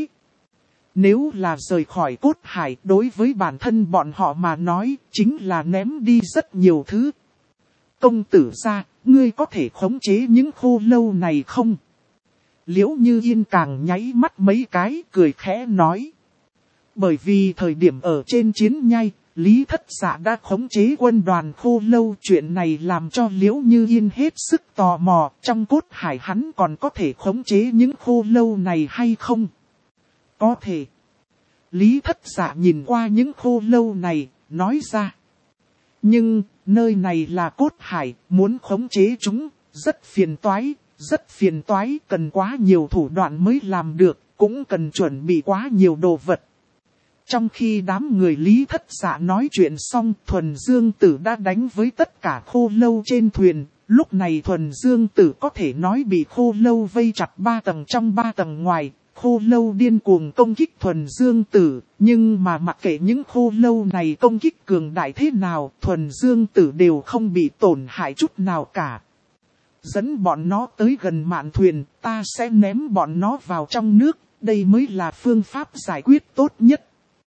Nếu là rời khỏi cốt hải, đối với bản thân bọn họ mà nói, chính là ném đi rất nhiều thứ. Công tử gia, ngươi có thể khống chế những khô lâu này không? Liễu Như Yên càng nháy mắt mấy cái, cười khẽ nói. Bởi vì thời điểm ở trên chiến nhai, Lý Thất Dạ đã khống chế quân đoàn khô lâu. Chuyện này làm cho Liễu Như Yên hết sức tò mò, trong cốt hải hắn còn có thể khống chế những khô lâu này hay không? Có thể. Lý Thất Dạ nhìn qua những khô lâu này, nói ra. Nhưng, nơi này là cốt hải, muốn khống chế chúng, rất phiền toái, cần quá nhiều thủ đoạn mới làm được, cũng cần chuẩn bị quá nhiều đồ vật. Trong khi đám người Lý Thất Dạ nói chuyện xong, Thuần Dương Tử đã đánh với tất cả khô lâu trên thuyền. Lúc này Thuần Dương Tử có thể nói bị khô lâu vây chặt 3 tầng trong 3 tầng ngoài. Khô lâu điên cuồng công kích Thuần Dương Tử, nhưng mà mặc kệ những khô lâu này công kích cường đại thế nào, Thuần Dương Tử đều không bị tổn hại chút nào cả. Dẫn bọn nó tới gần mạn thuyền, ta sẽ ném bọn nó vào trong nước, đây mới là phương pháp giải quyết tốt nhất.